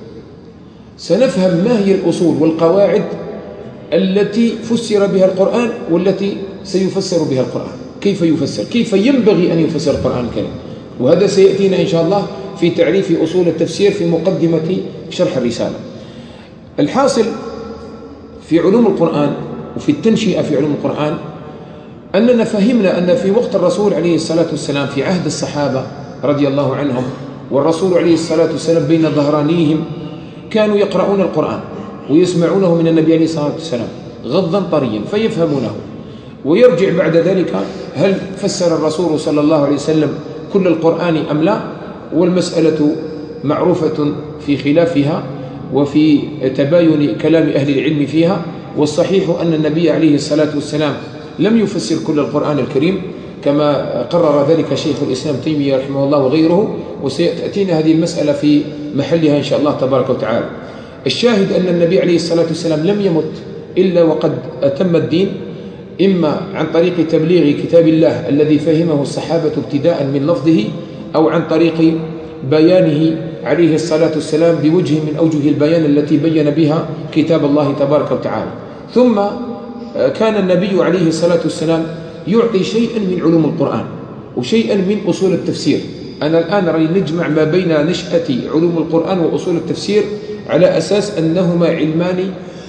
سنفهم ما هي الأصول والقواعد التي فسر بها القرآن والتي سيفسر بها القرآن، كيف يفسر، كيف ينبغي أن يفسر القرآن الكريم، وهذا سيأتينا إن شاء الله في تعريف أصول التفسير في مقدمة شرح الرسالة. الحاصل في علوم القرآن وفي التنشئة في علوم القرآن أننا فهمنا أن في وقت الرسول عليه الصلاة والسلام، في عهد الصحابة رضي الله عنهم، والرسول عليه الصلاة والسلام بين ظهرانيهم، كانوا يقرؤون القرآن ويسمعونه من النبي عليه الصلاة والسلام غضا طريا فيفهمونه، ويرجع بعد ذلك هل فسر الرسول صلى الله عليه وسلم كل القرآن أم لا، والمسألة معروفة في خلافها وفي تباين كلام أهل العلم فيها. والصحيح أن النبي عليه الصلاة والسلام لم يفسر كل القرآن الكريم كما قرر ذلك شيخ الإسلام تيمية رحمه الله وغيره، وسيأتينا هذه المسألة في محلها إن شاء الله تبارك وتعالى. الشاهد أن النبي عليه الصلاة والسلام لم يمت إلا وقد أتم الدين، إما عن طريق تبليغ كتاب الله الذي فهمه الصحابة ابتداء من لفظه، أو عن طريق بيانه عليه الصلاة والسلام بوجه من أوجه البيان التي بين بها كتاب الله تبارك وتعالى. ثم كان النبي عليه الصلاة والسلام يعطي شيئا من علوم القرآن وشيئا من أصول التفسير. أنا الآن رأي نجمع ما بين نشأة علوم القرآن وأصول التفسير على أساس أنهما علمان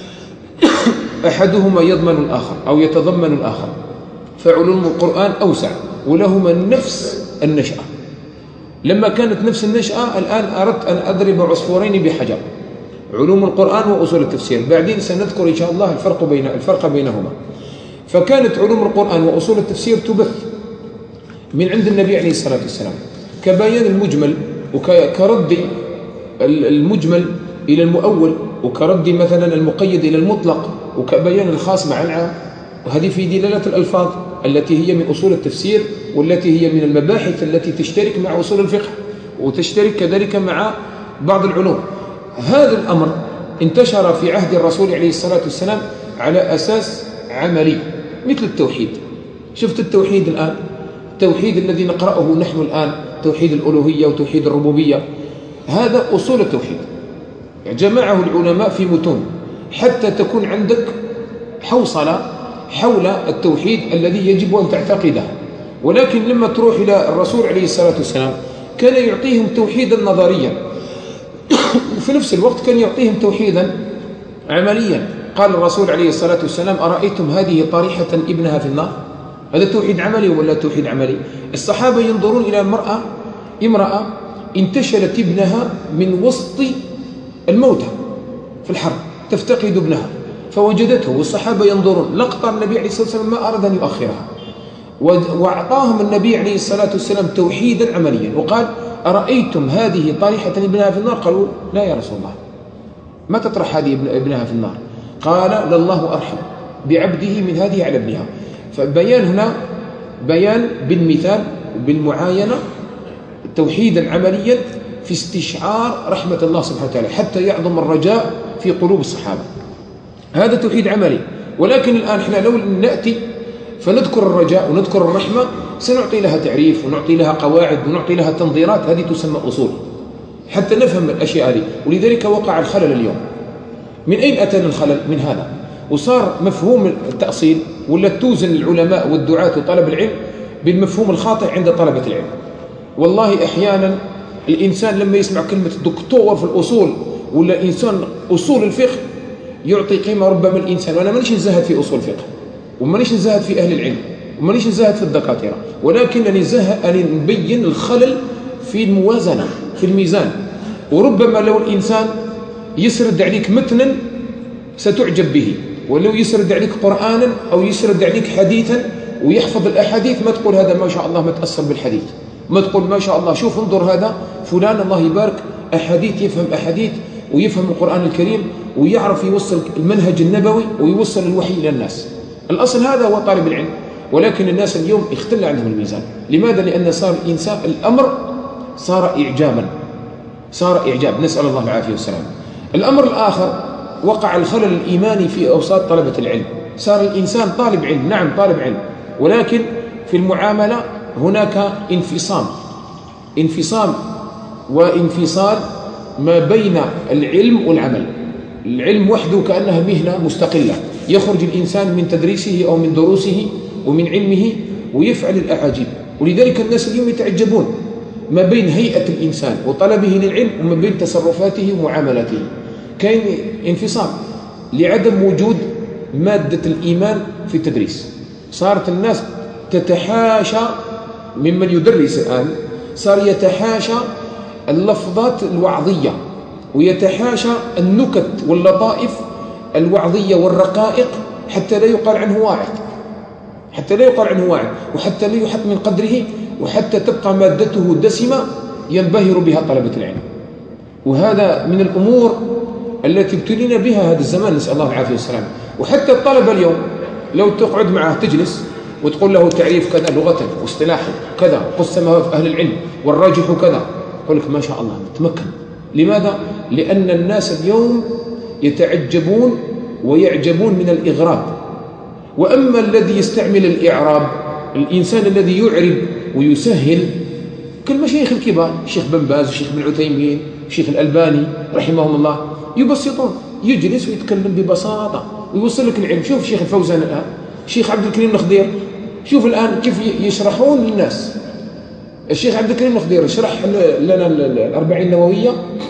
أحدهما يضمن الآخر أو يتضمن الآخر، فعلوم القرآن أوسع ولهما نفس النشأة. لما كانت نفس النشأة الآن أردت أن أضرب عصفورين بحجر، علوم القرآن وأصول التفسير، بعدين سنذكر إن شاء الله الفرق بينهما. فكانت علوم القرآن وأصول التفسير تبث من عند النبي عليه الصلاة والسلام، كبيان المجمل وكرد المجمل إلى المؤول، وكرد مثلا المقيد إلى المطلق، وكبيان الخاص مع العام. وهذه في دلالة الألفاظ التي هي من أصول التفسير، والتي هي من المباحث التي تشترك مع أصول الفقه وتشترك كذلك مع بعض العلوم. هذا الأمر انتشر في عهد الرسول عليه الصلاة والسلام على أساس عملي مثل التوحيد. شفت التوحيد الآن، التوحيد الذي نقرأه نحن الآن، توحيد الألوهية وتوحيد الربوبية، هذا أصول التوحيد جمعه العلماء في متون حتى تكون عندك حوصلة حول التوحيد الذي يجب أن تعتقده. ولكن لما تروح إلى الرسول عليه الصلاة والسلام كان يعطيهم توحيدا نظريا، وفي نفس الوقت كان يعطيهم توحيدا عمليا. قال الرسول عليه الصلاة والسلام: أرأيتم هذه طارحة ابنها في النار؟ هذا توحيد عملي ولا توحيد عملي؟ الصحابة ينظرون إلى امرأة انتشلت ابنها من وسط الموتى في الحرب، تفتقد ابنها فوجدته، والصحابة ينظرون. لقطة النبي عليه الصلاة والسلام ما أراد أن يؤخرها، وأعطاهم النبي عليه الصلاة والسلام توحيدا عمليا، وقال: أرأيتم هذه طارحة ابنها في النار؟ قالوا: لا يا رسول الله، ما تطرح هذه ابنها في النار. قال: لله أرحم بعبده من هذه على ابنها. فبيان هنا بيان بالمثال وبالمعاينة توحيدا عمليا في استشعار رحمة الله سبحانه وتعالى حتى يعظم الرجاء في قلوب الصحابة. هذا توحيد عملي. ولكن الآن احنا لو نأتي فنذكر الرجاء ونذكر الرحمة سنعطي لها تعريف ونعطي لها قواعد ونعطي لها تنظيرات، هذه تسمى أصول حتى نفهم الأشياء هذه. ولذلك وقع الخلل اليوم. من أين أتانا الخلل؟ من هذا. وصار مفهوم التأصيل ولا توزن العلماء والدعاة وطلب العلم بالمفهوم الخاطئ عند طلبة العلم. والله أحيانا الإنسان لما يسمع كلمة دكتور في الأصول ولا إنسان أصول الفقه يعطي قيمة ربما الإنسان. وأنا مانيش نزهد في أصول الفقه ومانيش نزهد في أهل العلم ومانيش نزهد في الدكاترة، ولكنني أن نبين الخلل في الموازنة في الميزان. وربما لو الإنسان يسرد عليك متنا ستعجب به، ولو يسرد عليك قرآنا أو يسرد عليك حديثا ويحفظ الأحاديث ما تقول هذا ما شاء الله ما تأثر بالحديث، ما تقول ما شاء الله شوف انظر هذا فلان الله يبارك أحاديث، يفهم أحاديث ويفهم القرآن الكريم ويعرف يوصل المنهج النبوي ويوصل الوحي إلى الناس. الأصل هذا هو طالب العلم. ولكن الناس اليوم اختل عندهم الميزان. لماذا؟ لأن صار الإنسان الأمر صار إعجابا، صار إعجاب، نسأل الله العافية والسلام. الأمر الآخر وقع الخلل الإيماني في أوساط طلبة العلم. صار الإنسان طالب علم، نعم طالب علم، ولكن في المعاملة هناك انفصام وانفصال ما بين العلم والعمل. العلم وحده كأنها مهنة مستقلة، يخرج الإنسان من تدريسه أو من دروسه ومن علمه ويفعل الأعاجيب. ولذلك الناس اليوم يتعجبون ما بين هيئة الإنسان وطلبه للعلم وما بين تصرفاته ومعاملاته. كاين انفصام لعدم وجود مادة الإيمان في التدريس. صارت الناس تتحاشى ممن يدرس الآن، صار يتحاشى اللفظات الوعظية ويتحاشى النكت واللطائف الوعظية والرقائق حتى لا يقال عنه واعظ، وحتى لا يحط من قدره، وحتى تبقى مادته دسمة ينبهر بها طلبة العلم. وهذا من الأمور التي ابتلينا بها هذا الزمان، نسأل الله العافية والسلام. وحتى الطلبة اليوم لو تقعد معه تجلس وتقول له تعريف كذا لغة واصطلاحا كذا قسمها في أهل العلم والراجح كذا، يقول لك ما شاء الله تمكن. لماذا؟ لأن الناس اليوم يتعجبون ويعجبون من الإغراب. وأما الذي يستعمل الإعراب، الإنسان الذي يعرب ويسهل كالمشايخ الكبار، الشيخ بن باز والشيخ بن عثيمين والشيخ الألباني رحمهم الله، يبسطون، يجلس ويتكلم ببساطة ويوصل لك العلم. شوف الشيخ الفوزان الآن، الشيخ عبد الكريم الخضير، شوف الآن كيف يشرحون للناس. الشيخ عبد الكريم الخضير يشرح لنا الأربعين النووية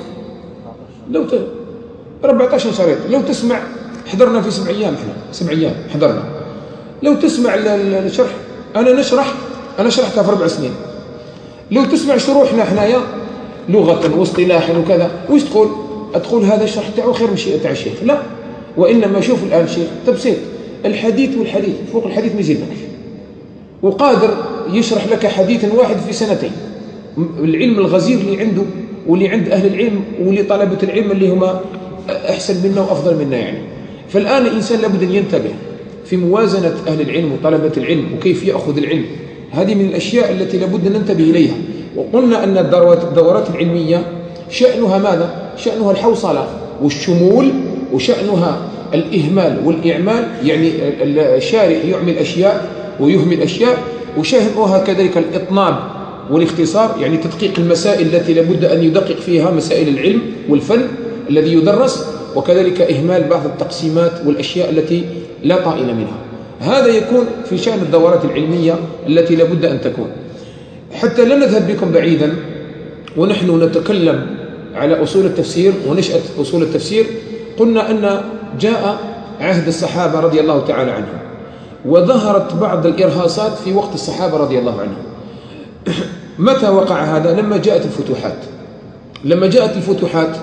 14 شريط، لو تسمع حضرنا في 7 أيام، احنا 7 أيام حضرنا. لو تسمع الشرح أنا شرحتها في 4 سنين. لو تسمع شروحنا حنايا لغة واصطلاحا وكذا، وش تقول هذا الشرح تاعو خير من تاع الشيخ؟ لا، وإنما شوف الآن الشيخ تبسيط الحديث والحديث فوق الحديث ما يزيدناش، وقادر يشرح لك حديث واحد في سنتين. العلم الغزير اللي عنده واللي عند أهل العلم واللي طلبة العلم اللي هم أحسن منا وأفضل منا يعني. فالآن الإنسان لابد أن ينتبه في موازنة أهل العلم وطلبة العلم وكيف يأخذ العلم. هذه من الأشياء التي لابد أن ننتبه إليها. وقلنا أن الدورات العلمية شأنها ماذا؟ شأنها الحوصلة والشمول، وشأنها الإهمال والإعمال، يعني الشارح يعمل أشياء ويهمل أشياء، وشأنها كذلك الإطناب والاختصار، يعني تدقيق المسائل التي لابد أن يدقق فيها مسائل العلم والفن الذي يدرس، وكذلك إهمال بعض التقسيمات والأشياء التي لا طائل منها. هذا يكون في شأن الدورات العلمية التي لابد أن تكون. حتى لا نذهب بكم بعيدا ونحن نتكلم على أصول التفسير ونشأة أصول التفسير، قلنا أن جاء عهد الصحابة رضي الله تعالى عنهم، وظهرت بعض الإرهاصات في وقت الصحابة رضي الله عنهم. متى وقع هذا؟ لما جاءت الفتوحات. لما جاءت الفتوحات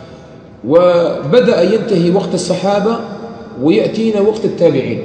وبدأ ينتهي وقت الصحابة ويأتينا وقت التابعين،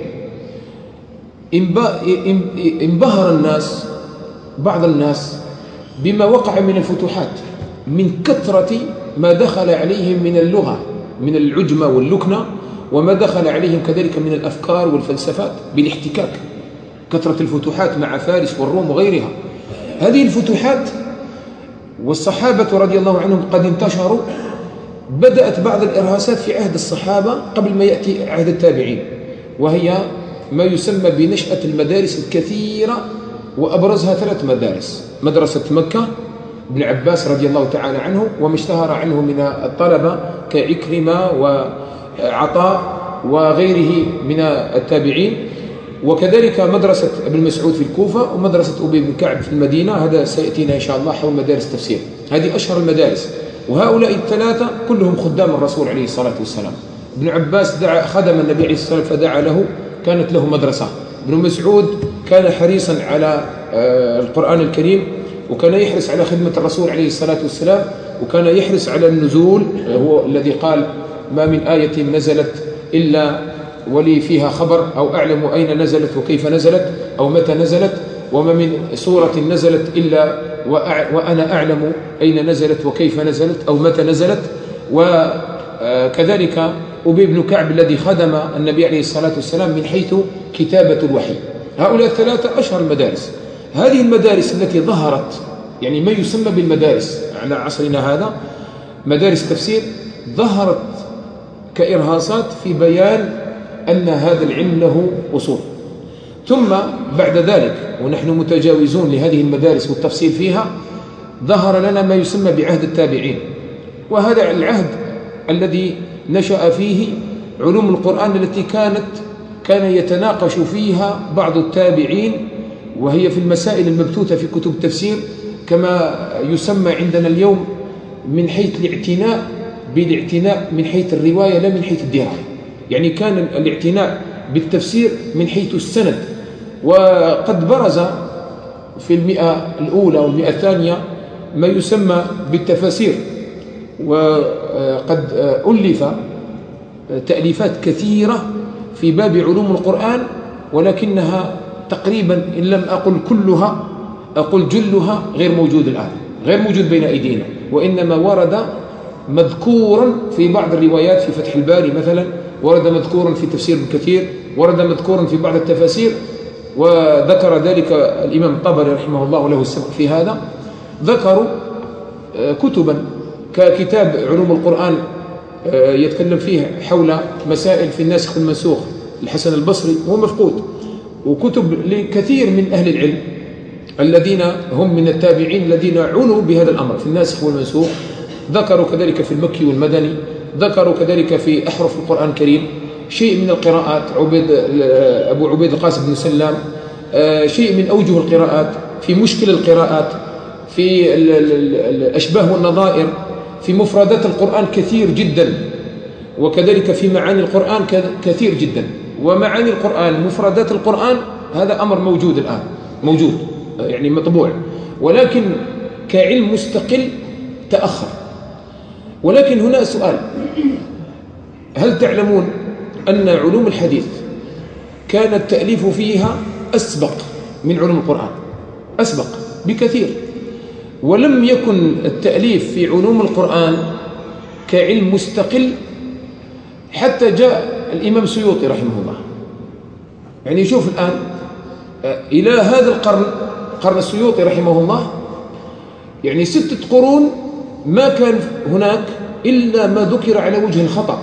انبهر الناس، بعض الناس، بما وقع من الفتوحات، من كثرة ما دخل عليهم من اللغة، من العجمة واللكنة، وما دخل عليهم كذلك من الأفكار والفلسفات بالاحتكاك. كثرة الفتوحات مع فارس والروم وغيرها. هذه الفتوحات والصحابة رضي الله عنهم قد انتشروا. بدأت بعض الإرهاصات في عهد الصحابة قبل ما يأتي عهد التابعين، وهي ما يسمى بنشأة المدارس الكثيرة، وأبرزها 3 مدارس: مدرسة مكة ابن عباس رضي الله تعالى عنه، وما اشتهر عنه من الطلبة كعكرمة وعطاء وغيره من التابعين، وكذلك مدرسة ابن مسعود في الكوفة، ومدرسة أبي بن كعب في المدينة. هذا سيأتينا إن شاء الله حول مدارس التفسير. هذه أشهر المدارس، وهؤلاء ال3 كلهم خدام الرسول عليه الصلاة والسلام. ابن عباس خدم النبي عليه الصلاة والسلام فدعا له، كانت له مدرسة. ابن مسعود كان حريصا على القرآن الكريم، وكان يحرص على خدمة الرسول عليه الصلاة والسلام، وكان يحرص على النزول، هو الذي قال: ما من آية نزلت إلا ولي فيها خبر، أو أعلم أين نزلت وكيف نزلت أو متى نزلت، وما من سورة نزلت إلا وأنا أعلم أين نزلت وكيف نزلت أو متى نزلت. وكذلك أبي بن كعب الذي خدم النبي عليه الصلاة والسلام من حيث كتابة الوحي. هؤلاء ال3 أشهر المدارس. هذه المدارس التي ظهرت، يعني ما يسمى بالمدارس على عصرنا هذا، مدارس تفسير، ظهرت كإرهاصات في بيان أن هذا العلم له أصول. ثم بعد ذلك، ونحن متجاوزون لهذه المدارس والتفصيل فيها، ظهر لنا ما يسمى بعهد التابعين. وهذا العهد الذي نشأ فيه علوم القرآن التي كان يتناقش فيها بعض التابعين، وهي في المسائل المبثوثة في كتب التفسير، كما يسمى عندنا اليوم من حيث الاعتناء بالاعتناء من حيث الرواية لا من حيث الدراية. يعني كان الاعتناء بالتفسير من حيث السند. وقد برز في 100 الأولى و100 الثانية ما يسمى بالتفاسير، وقد ألف تأليفات كثيرة في باب علوم القرآن، ولكنها تقريبا إن لم أقل كلها أقول جلها غير موجود الآن، غير موجود بين أيدينا، وإنما ورد مذكورا في بعض الروايات في فتح الباري مثلا، ورد مذكورا في تفسير ابن كثير، ورد مذكورا في بعض التفاسير، وذكر ذلك الإمام الطبري رحمه الله له السبق في هذا. ذكروا كتبا ككتاب علوم القرآن يتكلم فيه حول مسائل في الناسخ والمنسوخ الحسن البصري، وهو مفقود، وكتب لكثير من أهل العلم الذين هم من التابعين الذين عنوا بهذا الأمر في الناسخ والمنسوخ. ذكروا كذلك في المكي والمدني، ذكروا كذلك في أحرف القرآن الكريم، شيء من القراءات أبو عبيد القاسم بن سلام، شيء من أوجه القراءات، في مشكل القراءات، في الأشباه والنظائر، في مفردات القرآن كثير جدا، وكذلك في معاني القرآن كثير جدا. ومعاني القرآن مفردات القرآن هذا أمر موجود الآن، موجود يعني مطبوع، ولكن كعلم مستقل تأخر. ولكن هنا سؤال: هل تعلمون أن علوم الحديث كان التأليف فيها أسبق من علوم القرآن؟ أسبق بكثير. ولم يكن التأليف في علوم القرآن كعلم مستقل حتى جاء الإمام السيوطي رحمه الله. يعني شوف الآن إلى هذا القرن، قرن السيوطي رحمه الله، يعني 6 قرون ما كان هناك إلا ما ذكر على وجه الخطأ،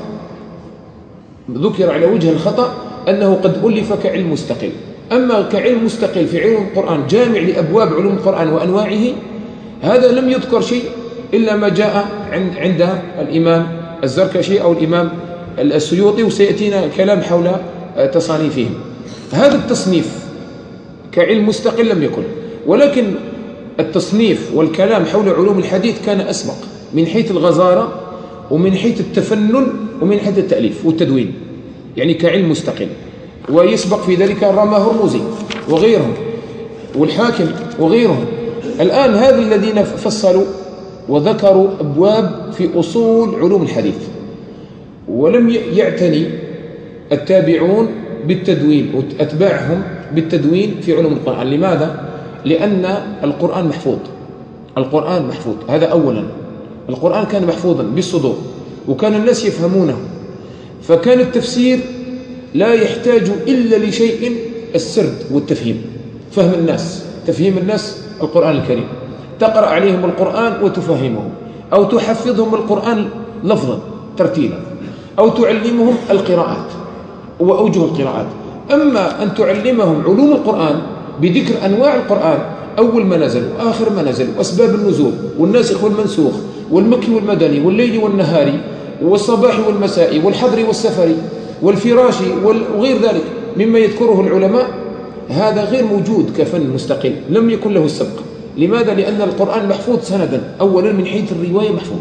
ذكر على وجه الخطأ أنه قد ألف كعلم مستقل. أما كعلم مستقل في علوم القرآن جامع لأبواب علوم القرآن وأنواعه، هذا لم يذكر شيء إلا ما جاء عند الإمام الزركشي أو الإمام السيوطي، وسيأتينا كلام حول تصانيفهم. هذا التصنيف كعلم مستقل لم يكن، ولكن التصنيف والكلام حول علوم الحديث كان أسبق من حيث الغزارة ومن حيث التفنن ومن حيث التأليف والتدوين، يعني كعلم مستقل. ويسبق في ذلك الرامة هرمزي وغيرهم والحاكم وغيرهم. الآن هذا الذين فصلوا وذكروا أبواب في أصول علوم الحديث، ولم يعتني التابعون بالتدوين وأتباعهم بالتدوين في علوم القرآن. لماذا؟ لأن القرآن محفوظ، القرآن محفوظ، هذا أولا. القرآن كان محفوظا بالصدور وكان الناس يفهمونه، فكان التفسير لا يحتاج إلا لشيء السرد والتفهيم، فهم الناس، تفهيم الناس القرآن الكريم، تقرأ عليهم القرآن وتفهمهم، أو تحفظهم القرآن لفظا ترتيلا، أو تعلمهم القراءات وأوجه القراءات. أما أن تعلمهم علوم القرآن بذكر أنواع القرآن، أول ما نزل وآخر ما نزل وأسباب النزول والناسخ والمنسوخ والمكي والمدني والليل والنهار والصباح والمساء والحضر والسفر والفراش وغير ذلك مما يذكره العلماء، هذا غير موجود كفن مستقل، لم يكن له السبق. لماذا؟ لأن القرآن محفوظ سندا، أولا من حيث الرواية محفوظ.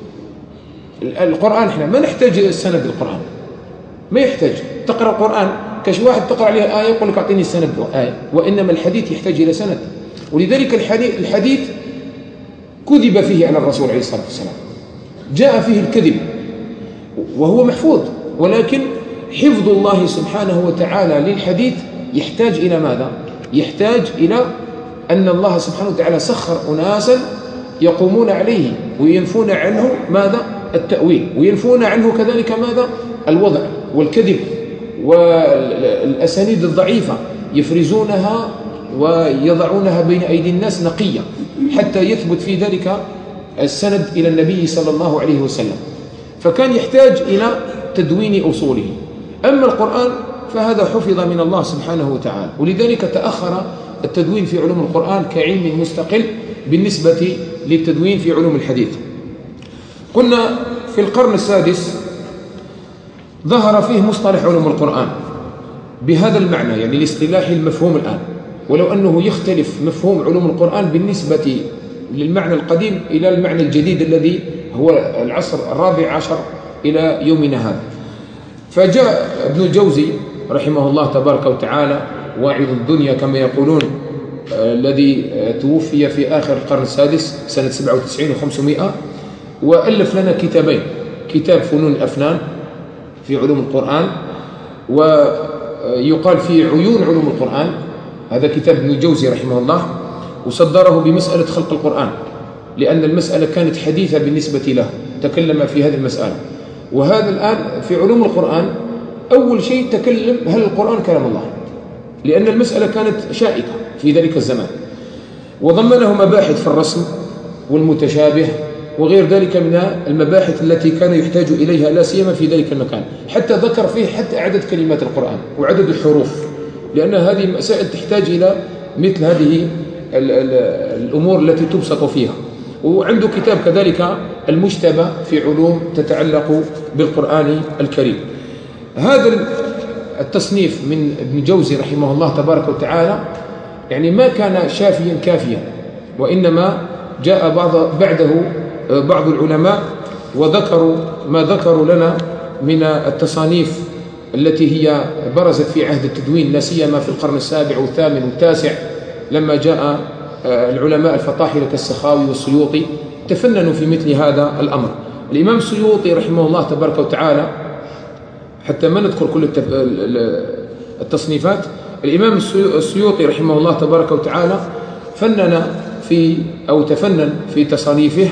القرآن احنا ما نحتاج سند القرآن، ما يحتاج تقرأ القرآن كش واحد تقرأ عليه آية يقول لك أعطيني السند آية، وإنما الحديث يحتاج إلى سند. ولذلك الحديث كذب فيه على الرسول عليه الصلاة والسلام، جاء فيه الكذب وهو محفوظ، ولكن حفظ الله سبحانه وتعالى للحديث يحتاج إلى ماذا؟ يحتاج إلى أن الله سبحانه وتعالى سخر أناسا يقومون عليه وينفون عنه ماذا؟ التأويل، وينفون عنه كذلك ماذا؟ الوضع والكذب والأسانيد الضعيفة، يفرزونها ويضعونها بين أيدي الناس نقية حتى يثبت في ذلك السند إلى النبي صلى الله عليه وسلم. فكان يحتاج إلى تدوين أصوله. أما القرآن فهذا حفظ من الله سبحانه وتعالى، ولذلك تأخر التدوين في علوم القرآن كعلم مستقل بالنسبة للتدوين في علوم الحديث. قلنا في القرن السادس ظهر فيه مصطلح علوم القرآن بهذا المعنى، يعني الاصطلاح المفهوم الآن، ولو أنه يختلف مفهوم علوم القرآن بالنسبة للمعنى القديم إلى المعنى الجديد الذي هو العصر الرابع عشر إلى يومنا هذا. فجاء ابن الجوزي رحمه الله تبارك وتعالى، واعظ الدنيا كما يقولون، الذي توفي في آخر القرن السادس سنة 97 و500، وألف لنا كتابين: كتاب فنون الأفنان في علوم القرآن، ويقال فيه عيون علوم القرآن، هذا كتاب ابن الجوزي رحمه الله، وصدره بمسألة خلق القرآن، لأن المسألة كانت حديثة بالنسبة له، تكلم في هذه المسألة. وهذا الآن في علوم القرآن أول شيء تكلم هل القرآن كلام الله، لأن المسألة كانت شائكة في ذلك الزمان، وضمنه مباحث في الرسم والمتشابه وغير ذلك من المباحث التي كان يحتاج إليها لا سيما في ذلك المكان. حتى ذكر فيه حتى عدد كلمات القرآن وعدد الحروف، لأن هذه المسائل تحتاج إلى مثل هذه الأمور التي تبسط فيها. وعنده كتاب كذلك المجتبى في علوم تتعلق بالقرآن الكريم. هذا التصنيف من ابن جوزي رحمه الله تبارك وتعالى يعني ما كان شافيا كافيا، وإنما جاء بعده بعض العلماء وذكروا ما ذكروا لنا من التصانيف التي هي برزت في عهد التدوين، لا سيما في القرن السابع والثامن والتاسع، لما جاء العلماء الفطاحلة كالسخاوي والسيوطي تفننوا في مثل هذا الأمر. الإمام السيوطي رحمه الله تبارك وتعالى، حتى ما نذكر كل التصنيفات، الإمام السيوطي رحمه الله تبارك وتعالى فنن تفنن في تصانيفه.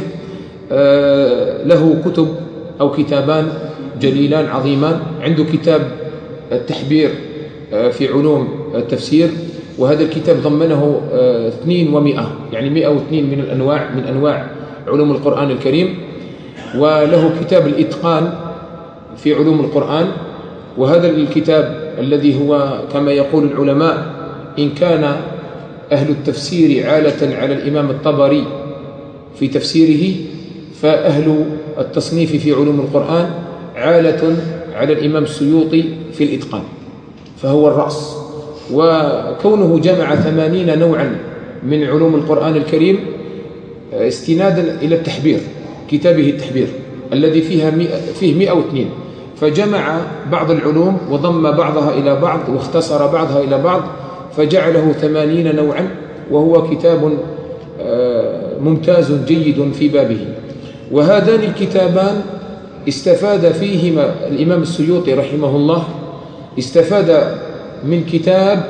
له كتب أو كتابان جليلان عظيمان. عنده كتاب التحبير في علوم التفسير، وهذا الكتاب ضمنه 200 يعني 102 من أنواع علوم القرآن الكريم. وله كتاب الإتقان في علوم القرآن، وهذا الكتاب الذي هو كما يقول العلماء إن كان أهل التفسير عالة على الإمام الطبري في تفسيره، فأهل التصنيف في علوم القرآن عالة على الإمام السيوطي في الإتقان، فهو الرأس. وكونه جمع 80 نوعا من علوم القرآن الكريم استنادا إلى التحبير، كتابه التحبير الذي فيه 102، فجمع بعض العلوم وضم بعضها إلى بعض واختصر بعضها إلى بعض فجعله 80 نوعا، وهو كتاب ممتاز جيد في بابه. وهذان الكتابان استفاد فيهما الإمام السيوطي رحمه الله، استفاد من كتاب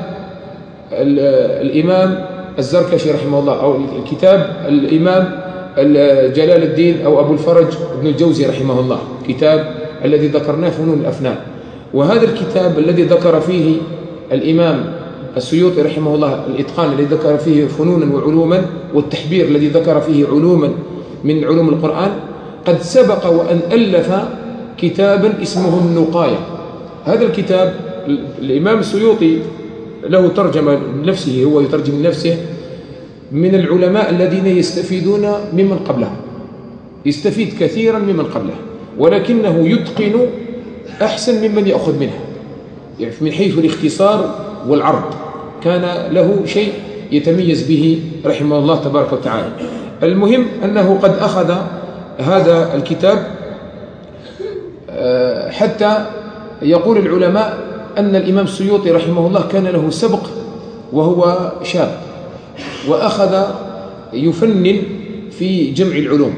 الإمام الزركشي رحمه الله، أو الكتاب الإمام جلال الدين أو أبو الفرج ابن الجوزي رحمه الله، كتاب الذي ذكرناه فنون الأفنان. وهذا الكتاب الذي ذكر فيه الإمام السيوطي رحمه الله الإتقان الذي ذكر فيه فنونا وعلوما، والتحبير الذي ذكر فيه علوما من علوم القرآن، قد سبق وأن ألف كتابا اسمه النقاية. هذا الكتاب الإمام السيوطي له ترجمة لنفسه، هو يترجم لنفسه من العلماء الذين يستفيدون ممن قبله، يستفيد كثيرا ممن قبله، ولكنه يتقن أحسن ممن يأخذ منها، يعني من حيث الاختصار والعرض كان له شيء يتميز به رحمه الله تبارك وتعالى. المهم أنه قد أخذ هذا الكتاب حتى يقول العلماء أن الإمام السيوطي رحمه الله كان له سبق وهو شاب، وأخذ يفنن في جمع العلوم،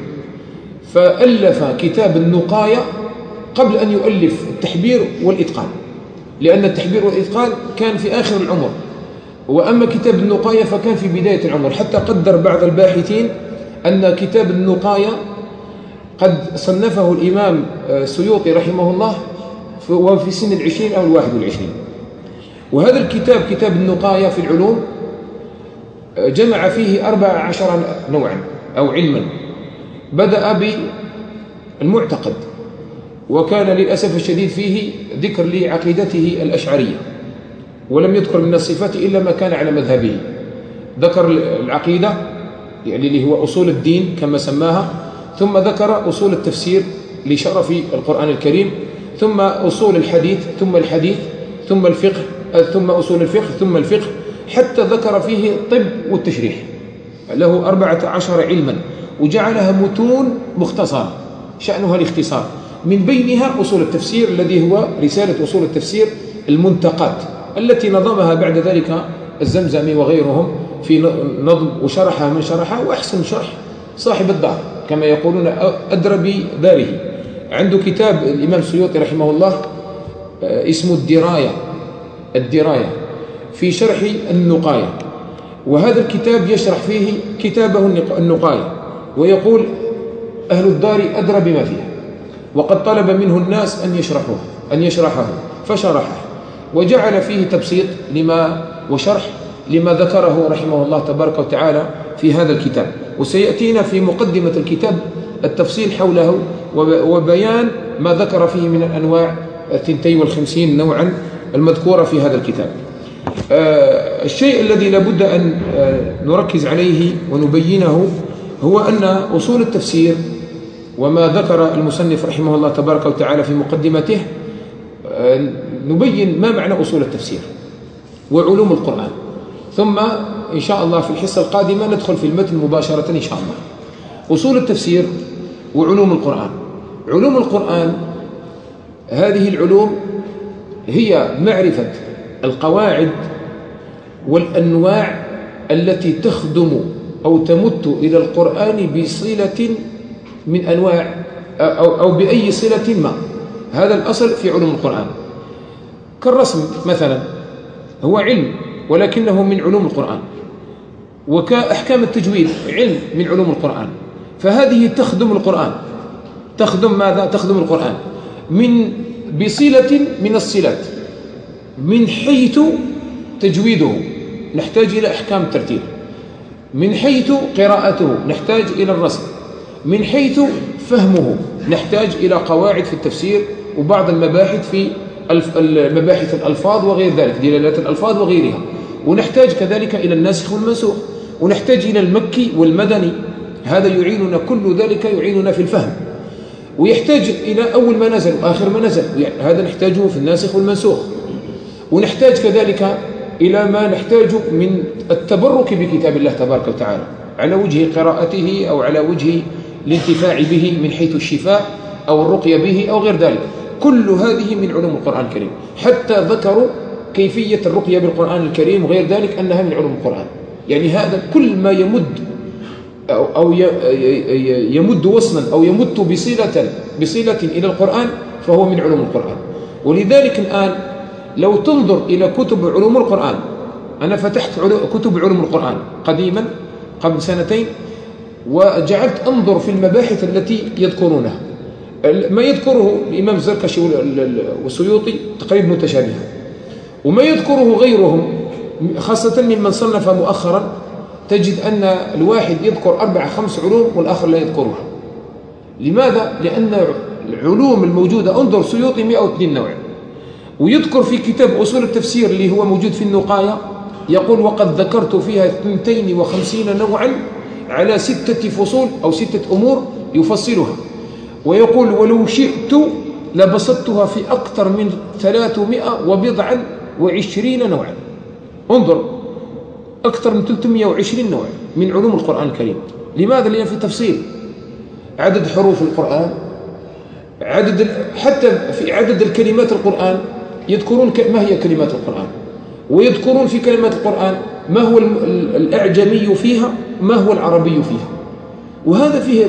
فألف كتاب النقاية قبل أن يؤلف التحبير والإتقان، لأن التحبير والإتقان كان في آخر العمر، وأما كتاب النقاية فكان في بداية العمر. حتى قدر بعض الباحثين أن كتاب النقاية قد صنفه الإمام السيوطي رحمه الله وهو في سن 20 أو 21. وهذا الكتاب كتاب النقاية في العلوم جمع فيه 14 نوعا أو علما. بدأ بالمعتقد، وكان للأسف الشديد فيه ذكر لعقيدته الأشعرية، ولم يذكر من الصفات إلا ما كان على مذهبه. ذكر العقيدة يعني اللي هو أصول الدين كما سماها، ثم ذكر أصول التفسير لشرف القرآن الكريم، ثم أصول الحديث، ثم الحديث، ثم الفقه، ثم أصول الفقه، ثم الفقه، حتى ذكر فيه الطب والتشريح. له 14 علما، وجعلها متون مختصرة شأنها الاختصار، من بينها أصول التفسير الذي هو رسالة أصول التفسير المنتقات، التي نظمها بعد ذلك الزمزمي وغيرهم في نظم وشرحها من شرحها، وأحسن شرح صاحب الدار كما يقولون أدرى بداره. عنده كتاب الإمام السيوطي رحمه الله اسمه الدراية في شرح النقاية، وهذا الكتاب يشرح فيه كتابه النقاية، ويقول أهل الدار أدرى بما فيها، وقد طلب منه الناس أن يشرحه فشرحه، وجعل فيه تبسيط وشرح لما ذكره رحمه الله تبارك وتعالى في هذا الكتاب. وسيأتينا في مقدمة الكتاب التفصيل حوله وبيان ما ذكر فيه من الأنواع 52 نوعا المذكورة في هذا الكتاب. الشيء الذي لابد أن نركز عليه ونبينه هو أن أصول التفسير وما ذكر المصنف رحمه الله تبارك وتعالى في مقدمته، نبين ما معنى أصول التفسير وعلوم القرآن، ثم إن شاء الله في الحصة القادمة ندخل في المتن مباشرة إن شاء الله. أصول التفسير وعلوم القرآن. علوم القرآن هذه العلوم هي معرفة القواعد والأنواع التي تخدم أو تمت إلى القرآن بصلة من أنواع أو بأي صلة ما. هذا الأصل في علوم القرآن. كالرسم مثلا هو علم ولكنه من علوم القرآن. وكأحكام التجويد علم من علوم القرآن. فهذه تخدم القرآن. تخدم ماذا؟ تخدم القرآن بصلة من الصلات. من حيث تجويده نحتاج إلى أحكام الترتيل، من حيث قراءته نحتاج إلى الرسم، من حيث فهمه نحتاج إلى قواعد في التفسير وبعض المباحث في مباحث الألفاظ وغير ذلك، دلالات الألفاظ وغيرها. ونحتاج كذلك إلى الناسخ والمنسوخ، ونحتاج إلى المكي والمدني. هذا يعيننا، كل ذلك يعيننا في الفهم. ويحتاج إلى أول ما نزل وآخر ما نزل، هذا نحتاجه في الناسخ والمنسوخ. ونحتاج كذلك إلى ما نحتاج من التبرك بكتاب الله تبارك وتعالى على وجه قراءته أو على وجه الانتفاع به من حيث الشفاء أو الرقية به أو غير ذلك. كل هذه من علوم القرآن الكريم. حتى ذكروا كيفية الرقية بالقرآن الكريم وغير ذلك أنها من علوم القرآن. يعني هذا كل ما أو يمد وصلا أو يمد بصلة إلى القرآن فهو من علوم القرآن. ولذلك الآن لو تنظر إلى كتب علوم القرآن، أنا فتحت كتب علوم القرآن قديما قبل سنتين وجعلت أنظر في المباحث التي يذكرونها. ما يذكره الإمام الزركشي والسيوطي تقريبا متشابهة، وما يذكره غيرهم خاصة ممن صنف مؤخرا تجد أن الواحد يذكر 4-5 علوم والآخر لا يذكرها. لماذا؟ لأن العلوم الموجودة، انظر سيوطي 102 نوع، ويذكر في كتاب أصول التفسير اللي هو موجود في النقاية يقول وقد ذكرت فيها 52 نوعا على 6 فصول أو 6 أمور يفصلها. ويقول ولو شئت لبسطتها في أكثر من 320 نوعا. انظر، أكثر من 320 نوع من علوم القرآن الكريم. لماذا؟ لأن في تفصيل عدد حروف القرآن، حتى في عدد الكلمات القرآن يذكرون ما هي كلمات القرآن، ويذكرون في كلمات القرآن ما هو الأعجمي فيها ما هو العربي فيها. وهذا فيه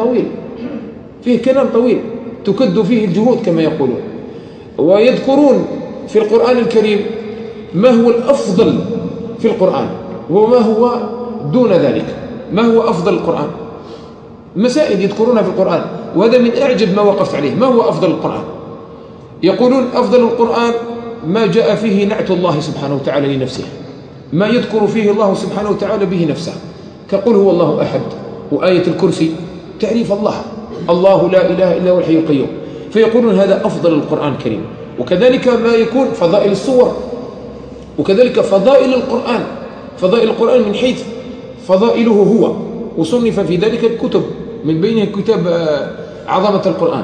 كلام طويل تكد فيه الجهود كما يقولون. ويذكرون في القرآن الكريم ما هو الأفضل في القرآن وما هو دون ذلك، ما هو أفضل القرآن، مسائل يذكرونها في القرآن. وهذا من أعجب ما وقفت عليه. ما هو أفضل القرآن؟ يقولون أفضل القرآن ما جاء فيه نعت الله سبحانه وتعالى لنفسه، ما يذكر فيه الله سبحانه وتعالى به نفسه، كقل هو الله أحد وآية الكرسي، تعريف الله لا إله إلا هو الحي القيوم. فيقولون هذا أفضل القرآن الكريم. وكذلك ما يكون فضائل الصور، وكذلك فضائل القرآن من حيث فضائله هو. وصنف في ذلك الكتب من بينها كتاب عظمة القرآن،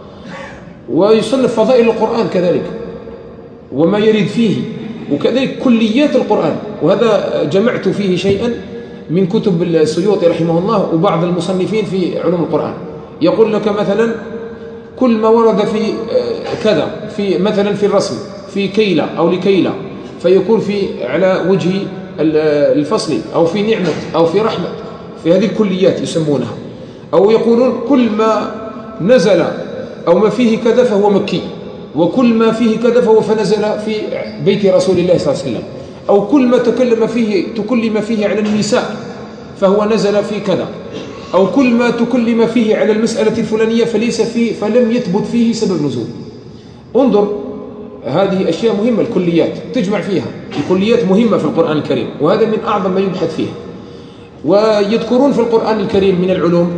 ويصنف فضائل القرآن كذلك وما يرد فيه، وكذلك كليات القرآن. وهذا جمعت فيه شيئا من كتب السيوطي رحمه الله وبعض المصنفين في علوم القرآن. يقول لك مثلا كل ما ورد في كذا، في مثلا في الرسم في كيلة أو لكيلة، فيكون على وجه الفصل أو في نعمة أو في رحمة، في هذه الكليات يسمونها. أو يقولون كل ما نزل أو ما فيه كذا فهو مكي، وكل ما فيه كذا فهو فنزل في بيت رسول الله صلى الله عليه وسلم. أو كل ما تكلم فيه على النساء فهو نزل في كذا. أو كل ما تكلم فيه على المسألة الفلانية فلم يثبت فيه سبب نزول. انظر، هذه أشياء مهمة. الكليات تجمع فيها، الكليات مهمة في القرآن الكريم، وهذا من أعظم ما يبحث فيه. ويذكرون في القرآن الكريم من العلوم،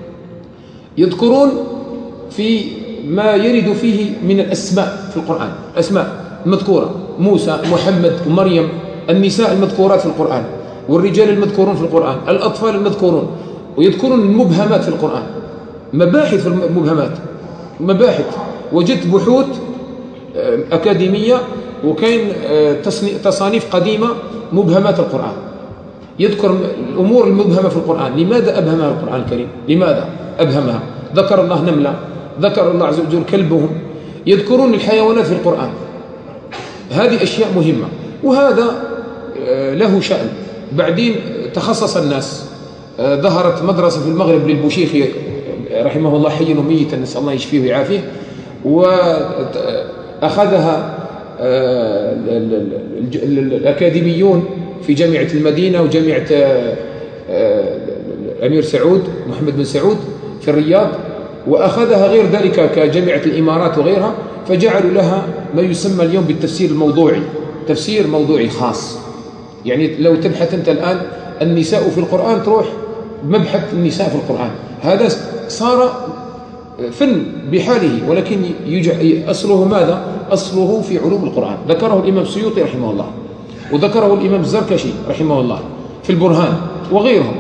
يذكرون في ما يرد فيه من الأسماء في القرآن، أسماء مذكورة، موسى، محمد ومريم، النساء المذكورات في القرآن، والرجال المذكورون في القرآن، الأطفال المذكورون. ويذكرون المبهمات في القرآن، مباحث في المبهمات، مباحث. وجدت بحوث أكاديمية وكاين تصانيف قديمة مبهمات القرآن، يذكر الأمور المبهمة في القرآن. لماذا أبهمها القرآن الكريم؟ لماذا أبهمها؟ ذكر الله نملة، ذكر الله عز وجل كلبهم، يذكرون الحيوانات في القرآن. هذه أشياء مهمة، وهذا له شأن. بعدين تخصص الناس، ظهرت مدرسة في المغرب للبوشيخي رحمه الله حيا وميتا، نسأل الله يشفيه ويعافيه، وأخذها الأكاديميون في جامعة المدينة وجامعة الأمير سعود محمد بن سعود في الرياض، وأخذها غير ذلك كجامعة الإمارات وغيرها، فجعلوا لها ما يسمى اليوم بالتفسير الموضوعي، تفسير موضوعي خاص. يعني لو تبحث أنت الآن النساء في القرآن تروح مبحث النساء في القرآن، هذا صار فن بحاله، ولكن أصله ماذا؟ أصله في علوم القرآن. ذكره الإمام السيوطي رحمه الله، وذكره الإمام الزركشي رحمه الله في البرهان وغيرهم.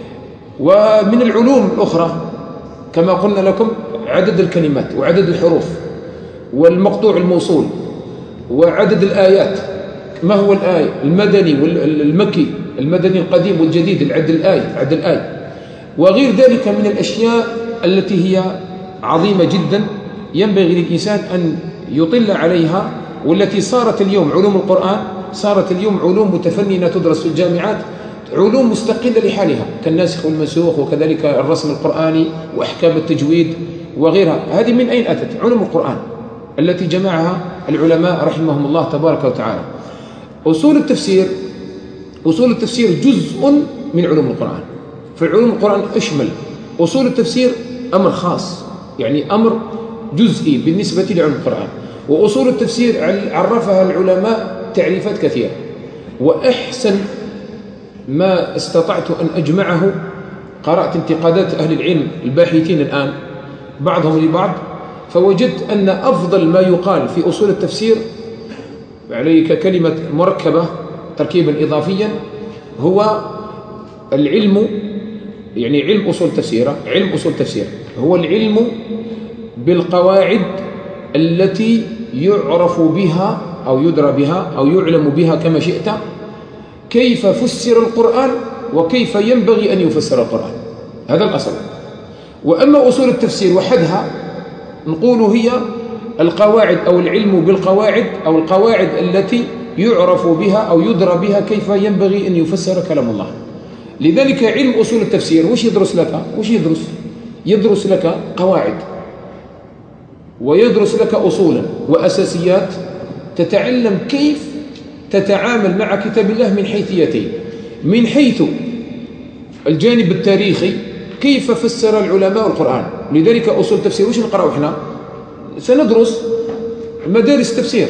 ومن العلوم الأخرى كما قلنا لكم عدد الكلمات وعدد الحروف والمقطوع الموصول وعدد الآيات، ما هو الآية المدني والمكي، المدني القديم والجديد، العد الآية وغير ذلك من الأشياء التي هي عظيمة جدا ينبغي للإنسان أن يطل عليها، والتي صارت اليوم علوم القرآن صارت اليوم علوم متفننة تدرس في الجامعات، علوم مستقلة لحالها كالناسخ والمنسوخ، وكذلك الرسم القرآني وأحكام التجويد وغيرها. هذه من أين أتت؟ علوم القرآن التي جمعها العلماء رحمهم الله تبارك وتعالى. أصول التفسير جزء من علوم القرآن، فعلوم القرآن أشمل. أصول التفسير أمر خاص، يعني أمر جزئي بالنسبة لعلوم القرآن. وأصول التفسير عرفها العلماء تعريفات كثيرة، وأحسن ما استطعت أن أجمعه قرأت انتقادات أهل العلم الباحثين الآن بعضهم لبعض، فوجدت أن أفضل ما يقال في أصول التفسير عليك كلمة مركبة تركيبا إضافيا هو العلم، يعني علم أصول تفسير هو العلم بالقواعد التي يعرف بها أو يدرى بها أو يعلم بها كما شئت كيف فسر القرآن وكيف ينبغي أن يفسر القرآن، هذا الأصل. وأما أصول التفسير وحدها نقول هي القواعد أو العلم بالقواعد أو القواعد التي يعرف بها أو يدرى بها كيف ينبغي أن يفسر كلام الله. لذلك علم أصول التفسير وش يدرس لك؟ يدرس لك قواعد، ويدرس لك أصولا وأساسيات، تتعلم كيف تتعامل مع كتاب الله من حيثيتين: من حيث الجانب التاريخي كيف فسر العلماء القرآن. لذلك أصول التفسير وش نقرأ إحنا؟ سندرس مدارس التفسير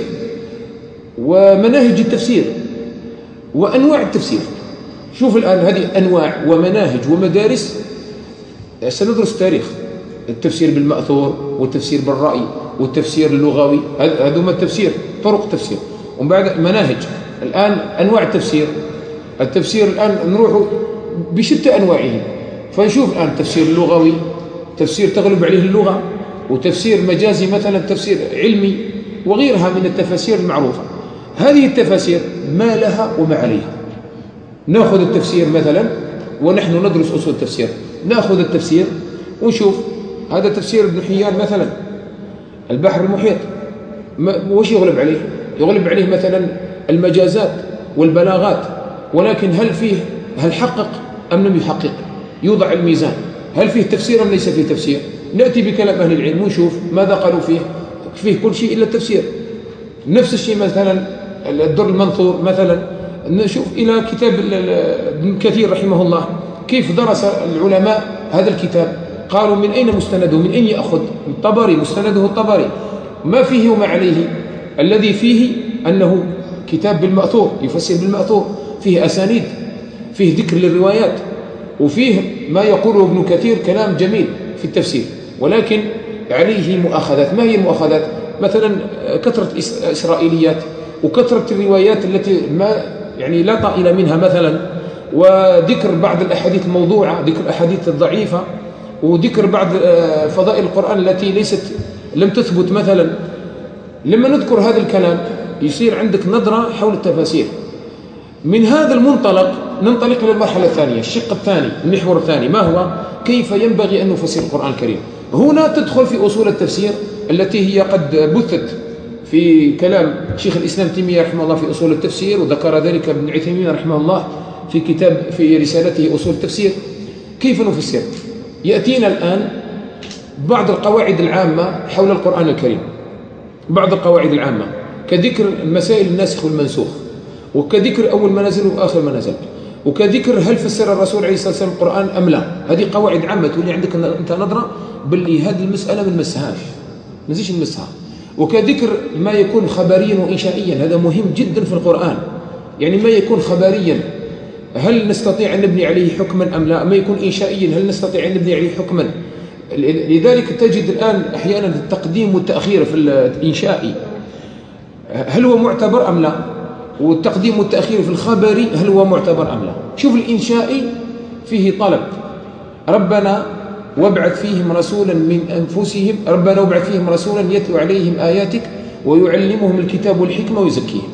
ومناهج التفسير وأنواع التفسير. شوف الآن هذه أنواع ومناهج ومدارس. سندرس تاريخ التفسير بالمأثور والتفسير بالرأي والتفسير اللغوي، هذا ما التفسير، طرق التفسير. ومن بعد مناهج الآن أنواع التفسير الآن نروح بشتى أنواعه، فنشوف الآن تفسير اللغوي، تفسير تغلب عليه اللغة، وتفسير مجازي مثلا، تفسير علمي، وغيرها من التفاسير المعروفة. هذه التفاسير ما لها وما عليها. نأخذ التفسير مثلا ونحن ندرس أصول التفسير، نأخذ التفسير ونشوف هذا تفسير ابن حيان مثلا البحر المحيط، وش يغلب عليه؟ يغلب عليه مثلا المجازات والبلاغات، ولكن هل حقق أم لم يحقق؟ يوضع الميزان، هل فيه تفسير أم ليس فيه تفسير؟ نأتي بكلام أهل العلم ونشوف ماذا قالوا فيه كل شيء إلا التفسير. نفس الشيء مثلا الدر المنثور مثلا، نشوف إلى كتاب ابن كثير رحمه الله كيف درس العلماء هذا الكتاب، قالوا من أين مستنده، من أين يأخذ؟ الطبري، مستنده الطبري، ما فيه وما عليه. الذي فيه أنه كتاب بالمأثور، يفسر بالمأثور، فيه أسانيد، فيه ذكر للروايات، وفيه ما يقوله ابن كثير كلام جميل في التفسير، ولكن عليه مؤاخذات. ما هي المؤاخذات؟ مثلا كثرة إسرائيليات وكثرة الروايات التي ما يعني لا طائل منها مثلا، وذكر بعض الأحاديث الموضوعة، ذكر الأحاديث الضعيفة، وذكر بعض فضائل القرآن التي لم تثبت مثلا. لما نذكر هذا الكلام يصير عندك نظرة حول التفاسير. من هذا المنطلق ننطلق للمرحلة الثانية، الشق الثاني، المحور الثاني، ما هو؟ كيف ينبغي أن نفسر القرآن الكريم. هنا تدخل في أصول التفسير التي هي قد بثت في كلام شيخ الإسلام تيمية رحمه الله في أصول التفسير، وذكر ذلك ابن عثيمين رحمه الله في رسالته أصول التفسير. كيف نفسر؟ يأتينا الآن بعض القواعد العامة حول القرآن الكريم، بعض القواعد العامة كذكر المسائل الناسخ والمنسوخ، وكذكر أول ما نزل وآخر ما نزل، وكذكر هل فسر الرسول عليه الصلاة والسلام القرآن أم لا. هذه قواعد عامة تولي عندك أنت نظرة باللي هذه المسألة من مسهاش نزيش نمسها. وكذكر ما يكون خبريا وإنشائيا، هذا مهم جدا في القرآن. يعني ما يكون خبريا هل نستطيع أن نبني عليه حكما أم لا، ما يكون إنشائيا هل نستطيع أن نبني عليه حكما. لذلك تجد الآن أحيانا التقديم والتأخير في الإنشائي هل هو معتبر أم لا، والتقديم والتأخير في الخبري هل هو معتبر أم لا. شوف الإنشائي فيه طلب، ربنا وابعث فيهم رسولا من أنفسهم، ربنا وابعث فيهم رسولا يتلو عليهم آياتك ويعلمهم الكتاب والحكمة ويزكيهم.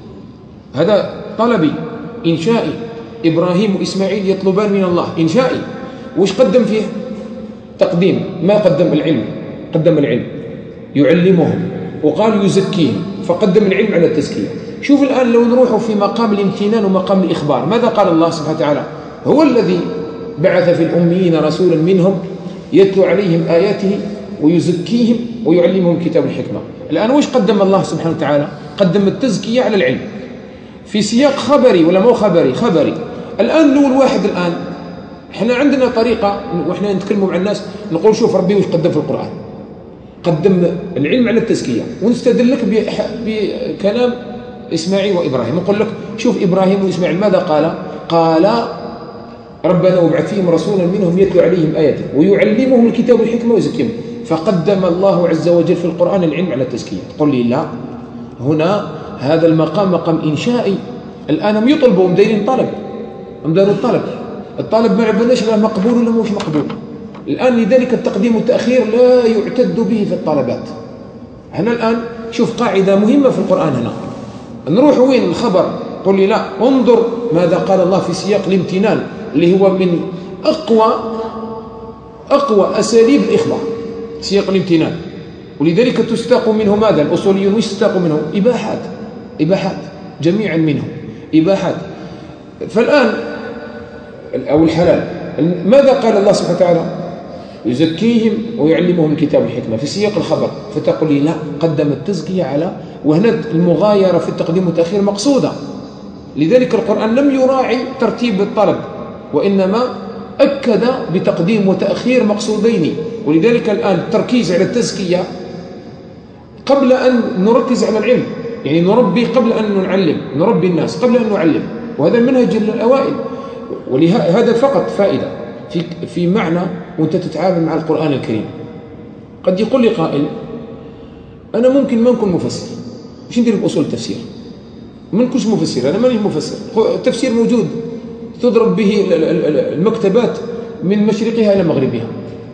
هذا طلبي إنشائي. إبراهيم وإسماعيل يطلبان من الله، إنشائي. وش قدم فيه؟ تقديم. ما قدم العلم، قدم العلم يعلمهم، وقال يزكيهم، فقدم العلم على التزكية. شوف الآن لو نروح في مقام الامتنان ومقام الإخبار، ماذا قال الله سبحانه وتعالى؟ هو الذي بعث في الأميين رسولا منهم يتلو عليهم آياته ويزكيهم ويعلمهم كتاب الحكمة. الآن وش قدم الله سبحانه وتعالى؟ قدم التزكية على العلم في سياق خبري ولا مو خبري؟ خبري. الآن نقول واحد الآن احنا عندنا طريقة واحنا نتكلموا مع الناس نقول شوف ربي وش قدم في القرآن، قدم العلم على التزكية، ونستدل لك بكلام إسماعيل وإبراهيم. نقول لك شوف إبراهيم وإسماعيل ماذا قال ربنا وابعث فيهم رسولا منهم يتلو عليهم آياته ويعلمهم الكتاب والحكمة ويزكيهم، فقدم الله عز وجل في القرآن العلم على التزكية. تقول لي لا، هنا هذا المقام مقام إنشائي. الآن هم يطلبوا مديرين طلب، هم داروا الطالب ما عرفناش لا مقبول ولا مش مقبول. الآن لذلك التقديم والتأخير لا يعتد به في الطلبات. هنا الآن شوف قاعدة مهمة في القرآن، هنا نروح وين الخبر؟ قل لي لا، انظر ماذا قال الله في سياق الامتنان اللي هو من أقوى أساليب الإخبار، سياق الامتنان. ولذلك تستاق منه ماذا؟ الأصوليون وش يستاق منه؟ إباحات جميعا منه إباحات. فالآن أو الحلال ماذا قال الله سبحانه وتعالى؟ يزكيهم ويعلمهم الكتاب والحكمة في سياق الخبر. فتقول لي لا، قدم التزكية على، وهنا المغايرة في التقديم والتأخير مقصودة. لذلك القرآن لم يراعي ترتيب الطلب، وإنما أكد بتقديم وتأخير مقصودين. ولذلك الآن التركيز على التزكية قبل أن نركز على العلم، يعني نربي قبل أن نعلم، نربي الناس قبل أن نعلم، وهذا المنهج الأوائل. ولهذا فقط فائدة في معنى وأنت تتعامل مع القرآن الكريم. قد يقول لي قائل أنا ممكن ما نكون مفسر، مش ندير بأصول التفسير، ما نكونش مفسر، أنا ماني مفسر. التفسير موجود تضرب به المكتبات من مشرقها إلى مغربها.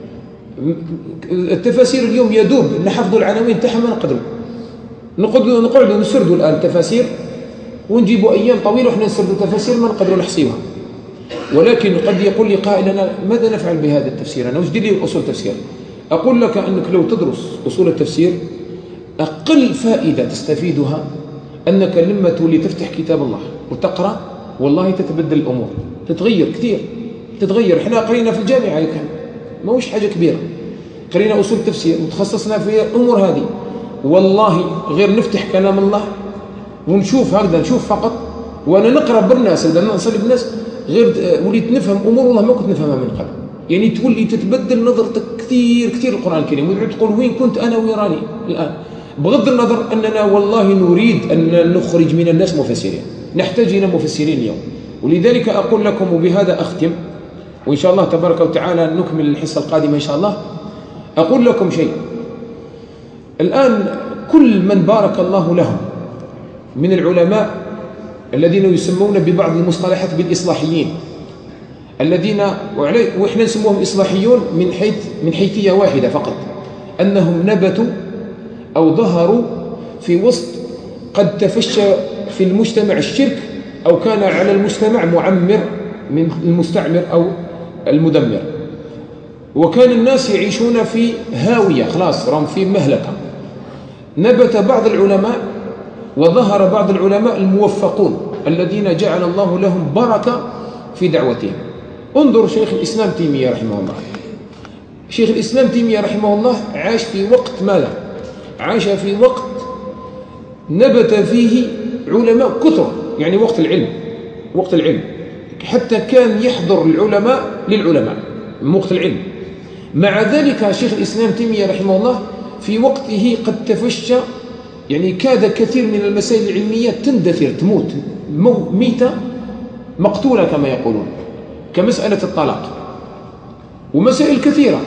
التفاسير اليوم يدوب نحفظوا العناوين تاعها ما نقعدوا نسردوا الآن تفاسير ونجيبوا أيام طويلة وإحنا نسردوا تفاسير ما نقدروا نحصيها. ولكن قد يقول لي قائل أنا ماذا نفعل بهذا التفسير؟ أنا وش دير لي أصول التفسير؟ أقول لك أنك لو تدرس أصول التفسير أقل فائدة تستفيدها أنك لما تولي تفتح كتاب الله وتقرأ والله تتبدل الأمور، تتغير كثير، تتغير. إحنا قرينا في الجامعة كان ما وش حاجة كبيرة، قرينا أصول التفسير وتخصصنا في الأمور هذه، والله غير نفتح كلام الله ونشوف هكذا، نشوف فقط. وأنا نقرأ بالناس إذا نصلي بالناس غير وليت نفهم أمور والله ما كنت نفهمها من قبل. يعني تولي تتبدل نظرتك كثير كثير القرآن الكريم، وتعود تقول وين كنت أنا ويراني الآن. بغض النظر أننا والله نريد أن نخرج من الناس مفسرين، نحتاج إلى مفسرين اليوم. ولذلك أقول لكم، وبهذا أختم وإن شاء الله تبارك وتعالى نكمل الحصة القادمة إن شاء الله. أقول لكم شيء الآن، كل من بارك الله لهم من العلماء الذين يسمون ببعض المصطلحات بالإصلاحيين، الذين وإحنا نسموهم إصلاحيون من حيثية واحدة فقط، أنهم نبتوا أو ظهروا في وسط قد تفشى في المجتمع الشرك، أو كان على المجتمع معمر من المستعمر أو المدمر، وكان الناس يعيشون في هاوية، خلاص راهم في مهلكة. نبت بعض العلماء وظهر بعض العلماء الموفقون الذين جعل الله لهم بركة في دعوتهم. انظر شيخ الإسلام تيمية رحمه الله. شيخ الإسلام تيمية رحمه الله عاش في وقت ماذا؟ عاش في وقت نبت فيه علماء كثر، يعني وقت العلم، وقت العلم، حتى كان يحضر العلماء للعلماء من وقت العلم. مع ذلك شيخ الإسلام تيمية رحمه الله في وقته قد تفشى، يعني كاد كثير من المسائل العلمية تندثر، تموت ميتة مقتولة كما يقولون، كمسألة الطلاق ومسائل كثيرة.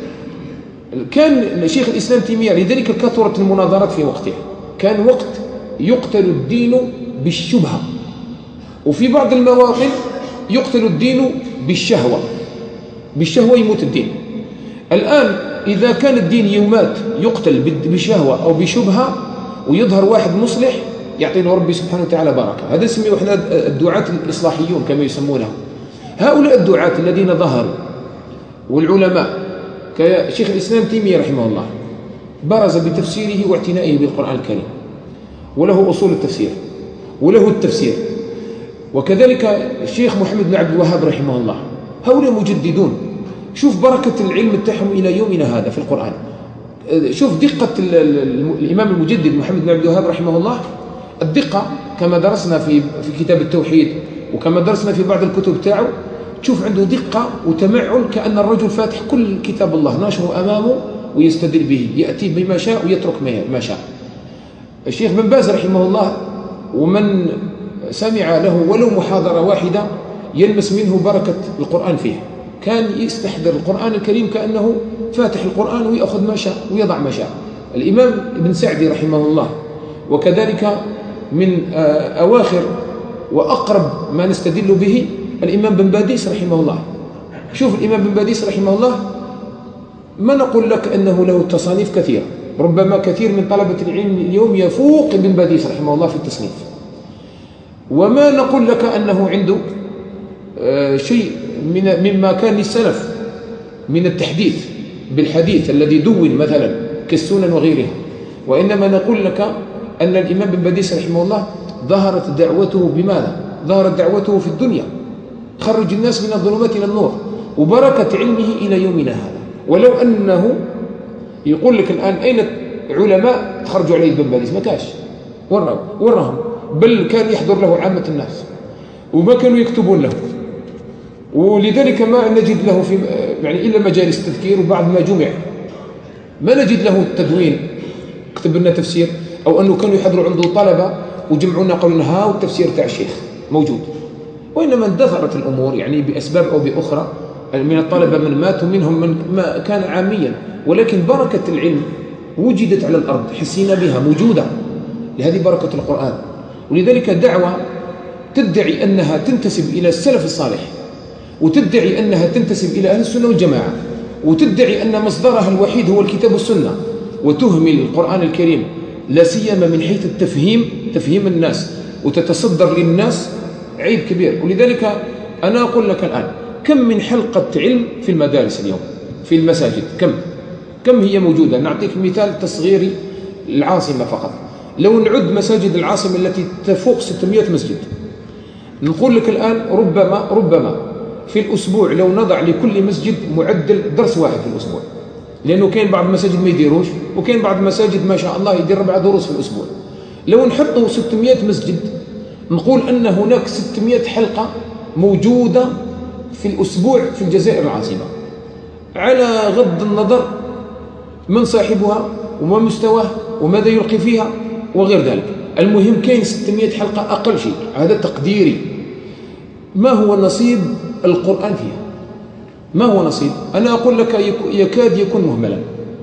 كان شيخ الإسلام تيمية لذلك كثرت المناظرات في وقته، كان وقت يقتل الدين بالشبهة، وفي بعض المواطن يقتل الدين بالشهوة، بالشهوة يموت الدين. الآن إذا كان الدين يمات يقتل بشهوة أو بشبهة ويظهر واحد مصلح يعطينا ربي سبحانه وتعالى بركة، هذا نسميه احنا الدعاة الإصلاحيون كما يسمونهم. هؤلاء الدعاة الذين ظهروا والعلماء كشيخ الإسلام تيمية رحمه الله برز بتفسيره واعتنائه بالقرآن الكريم، وله أصول التفسير وله التفسير، وكذلك الشيخ محمد بن عبد الوهاب رحمه الله. هؤلاء مجددون، شوف بركة العلم بتاعهم إلى يومنا هذا في القرآن. شوف دقة الإمام المجدد محمد بن عبد الوهاب رحمه الله، الدقة كما درسنا في كتاب التوحيد وكما درسنا في بعض الكتب تاعه، تشوف عنده دقة وتمعن كأن الرجل فاتح كل كتاب الله ناشره أمامه ويستدل به، يأتي بما شاء ويترك ما شاء. الشيخ بن باز رحمه الله ومن سمع له ولو محاضرة واحدة يلمس منه بركة القرآن فيه، كان يستحضر القرآن الكريم كأنه فاتح القرآن ويأخذ ما شاء ويضع ما شاء. الإمام ابن سعدي رحمه الله، وكذلك من أواخر وأقرب ما نستدل به الإمام بن باديس رحمه الله. شوف الإمام بن باديس رحمه الله، ما نقول لك أنه له تصانيف كثيرة، ربما كثير من طلبة العلم اليوم يفوق ابن باديس رحمه الله في التصنيف، وما نقول لك أنه عنده شيء مما كان للسلف من التحديث بالحديث الذي دون مثلا كالسنن وغيرها، وإنما نقول لك أن الإمام بن باديس رحمه الله ظهرت دعوته بماذا؟ ظهرت دعوته في الدنيا، خرج الناس من الظلمات إلى النور، وبركة علمه إلى يومنا هذا. ولو أنه يقول لك الآن أين علماء تخرجوا عليه بن باديس؟ ما كاش، وراهم، بل كان يحضر له عامة الناس وما كانوا يكتبون له، ولذلك ما نجد له في يعني إلا مجالس تذكير وبعض ما جمع، ما نجد له التدوين كتب لنا تفسير، أو أنه كانوا يحضروا عنده طلبة وجمعونا قالوا لنا ها التفسير تاع الشيخ موجود. وإنما اندثرت الأمور يعني بأسباب أو بأخرى، من الطلبة من مات ومنهم من ما كان عاميا، ولكن بركة العلم وجدت على الأرض، حسينا بها موجودة، لهذه بركة القرآن. ولذلك دعوة تدعي أنها تنتسب إلى السلف الصالح، وتدعي أنها تنتسب إلى أهل السنة والجماعة، وتدعي أن مصدرها الوحيد هو الكتاب والسنة، وتهمل القرآن الكريم لا سيما من حيث تفهيم الناس وتتصدر للناس، عيب كبير. ولذلك أنا أقول لك الآن كم من حلقة علم في المدارس اليوم في المساجد، كم هي موجودة. نعطيك مثال تصغيري، العاصمة فقط، لو نعد مساجد العاصمة التي تفوق 600 مسجد، نقول لك الآن ربما في الأسبوع لو نضع لكل مسجد معدل درس واحد في الأسبوع، لأنه كاين بعض المساجد ما يديروش، وكاين بعض المساجد ما شاء الله يدير 4 دروس في الأسبوع. لو نحطوا 600 مسجد نقول أن هناك 600 حلقة موجودة في الأسبوع في الجزائر العاصمة، على غض النظر من صاحبها وما مستواه وماذا يلقي فيها وغير ذلك. المهم كاين 600 حلقة أقل شيء، هذا تقديري. ما هو نصيب القرآن فيها؟ ما هو نصيب؟ أنا أقول لك يكاد يكون مهملا.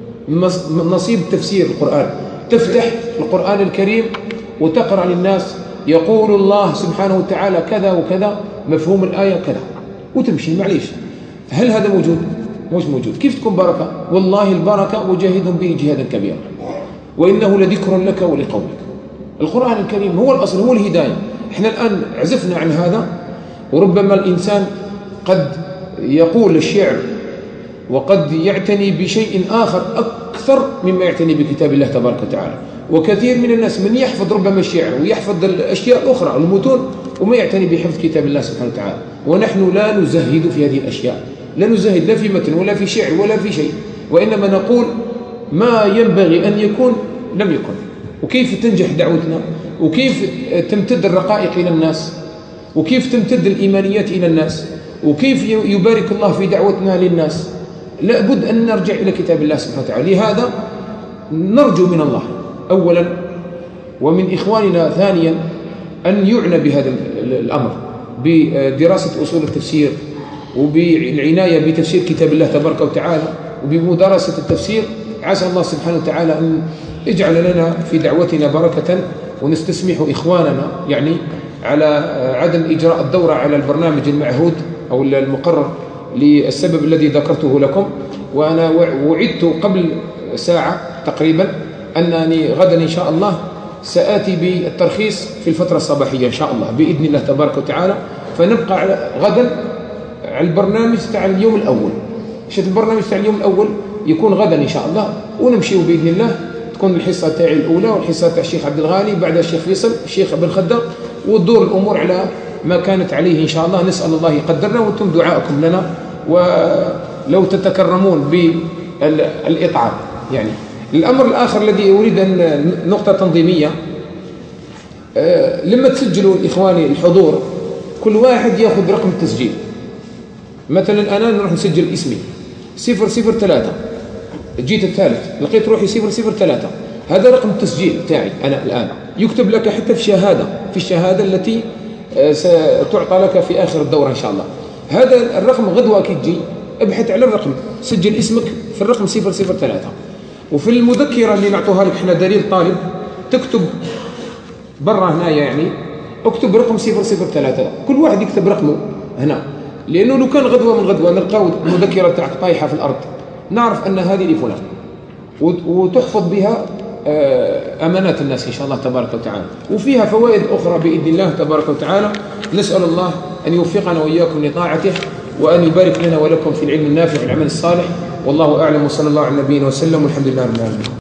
نصيب تفسير القرآن، تفتح القرآن الكريم وتقرأ للناس يقول الله سبحانه وتعالى كذا وكذا، مفهوم الآية كذا، وتمشي معليش. هل هذا موجود؟ مش موجود. كيف تكون بركة؟ والله البركة وجاهد به جهادا كبيرا وإنه لذكر لك ولقومك. القرآن الكريم هو الأصل، هو الهداية. احنا الآن عزفنا عن هذا، وربما الإنسان قد يقول الشعر وقد يعتني بشيء آخر أكثر مما يعتني بكتاب الله تبارك وتعالى. وكثير من الناس من يحفظ ربما الشعر ويحفظ الأشياء الأخرى المتون وما يعتني بحفظ كتاب الله سبحانه وتعالى. ونحن لا نزهد في هذه الأشياء، لا نزهد لا في متن ولا في شعر ولا في شيء، وإنما نقول ما ينبغي أن يكون لم يكن. وكيف تنجح دعوتنا؟ وكيف تمتد الرقائق إلى الناس، وكيف تمتد الإيمانيات إلى الناس، وكيف يبارك الله في دعوتنا للناس. لابد أن نرجع إلى كتاب الله سبحانه وتعالى. لهذا نرجو من الله أولا ومن إخواننا ثانيا أن يعنى بهذا الأمر بدراسة أصول التفسير وبالعناية بتفسير كتاب الله تبارك وتعالى وبمدارسة التفسير. عسى الله سبحانه وتعالى أن يجعل لنا في دعوتنا بركة، ونستسمح إخواننا يعني على عدم إجراء الدورة على البرنامج المعهود أو المقرر للسبب الذي ذكرته لكم. وأنا وعدت قبل ساعة تقريبا أنني غدا إن شاء الله سآتي بالترخيص في الفترة الصباحية إن شاء الله بإذن الله تبارك وتعالى. فنبقى غدا على البرنامج تاع اليوم الأول. شفت البرنامج تاع اليوم الأول يكون غدا إن شاء الله، ونمشيو بإذن الله. تكون الحصة تاعي الأولى والحصة تاع الشيخ عبد الغالي، بعد الشيخ فيصل، الشيخ بن خدر، وتدور الأمور على ما كانت عليه إن شاء الله. نسأل الله يقدرنا، وانتم دعاءكم لنا، ولو تتكرمون بالإطعام. يعني الأمر الآخر الذي أريد أن نقطة تنظيمية، لما تسجلوا إخواني الحضور كل واحد يأخذ رقم التسجيل. مثلا أنا نروح نسجل اسمي 003، جيت الثالث لقيت روحي 003، هذا رقم التسجيل تاعي أنا الآن. يكتب لك حتى في الشهادة التي ستعطى لك في آخر الدورة إن شاء الله. هذا الرقم غدوة كي تجي ابحث على الرقم، سجل اسمك في الرقم 003. وفي المذكرة اللي نعطوها لك احنا دليل طالب تكتب برا هنايا، يعني اكتب رقم 003، كل واحد يكتب رقمه هنا. لأنه لو كان غدوة من غدوة نلقاو المذكرة تاعك طايحة في الأرض نعرف أن هذه لفلان، وتحفظ بها أمانات الناس إن شاء الله تبارك وتعالى. وفيها فوائد أخرى بإذن الله تبارك وتعالى. نسأل الله أن يوفقنا وإياكم لطاعته، وأن يبارك لنا ولكم في العلم النافع والعمل الصالح. والله أعلم، وصلى الله على نبينا وسلم، والحمد لله رب العالمين.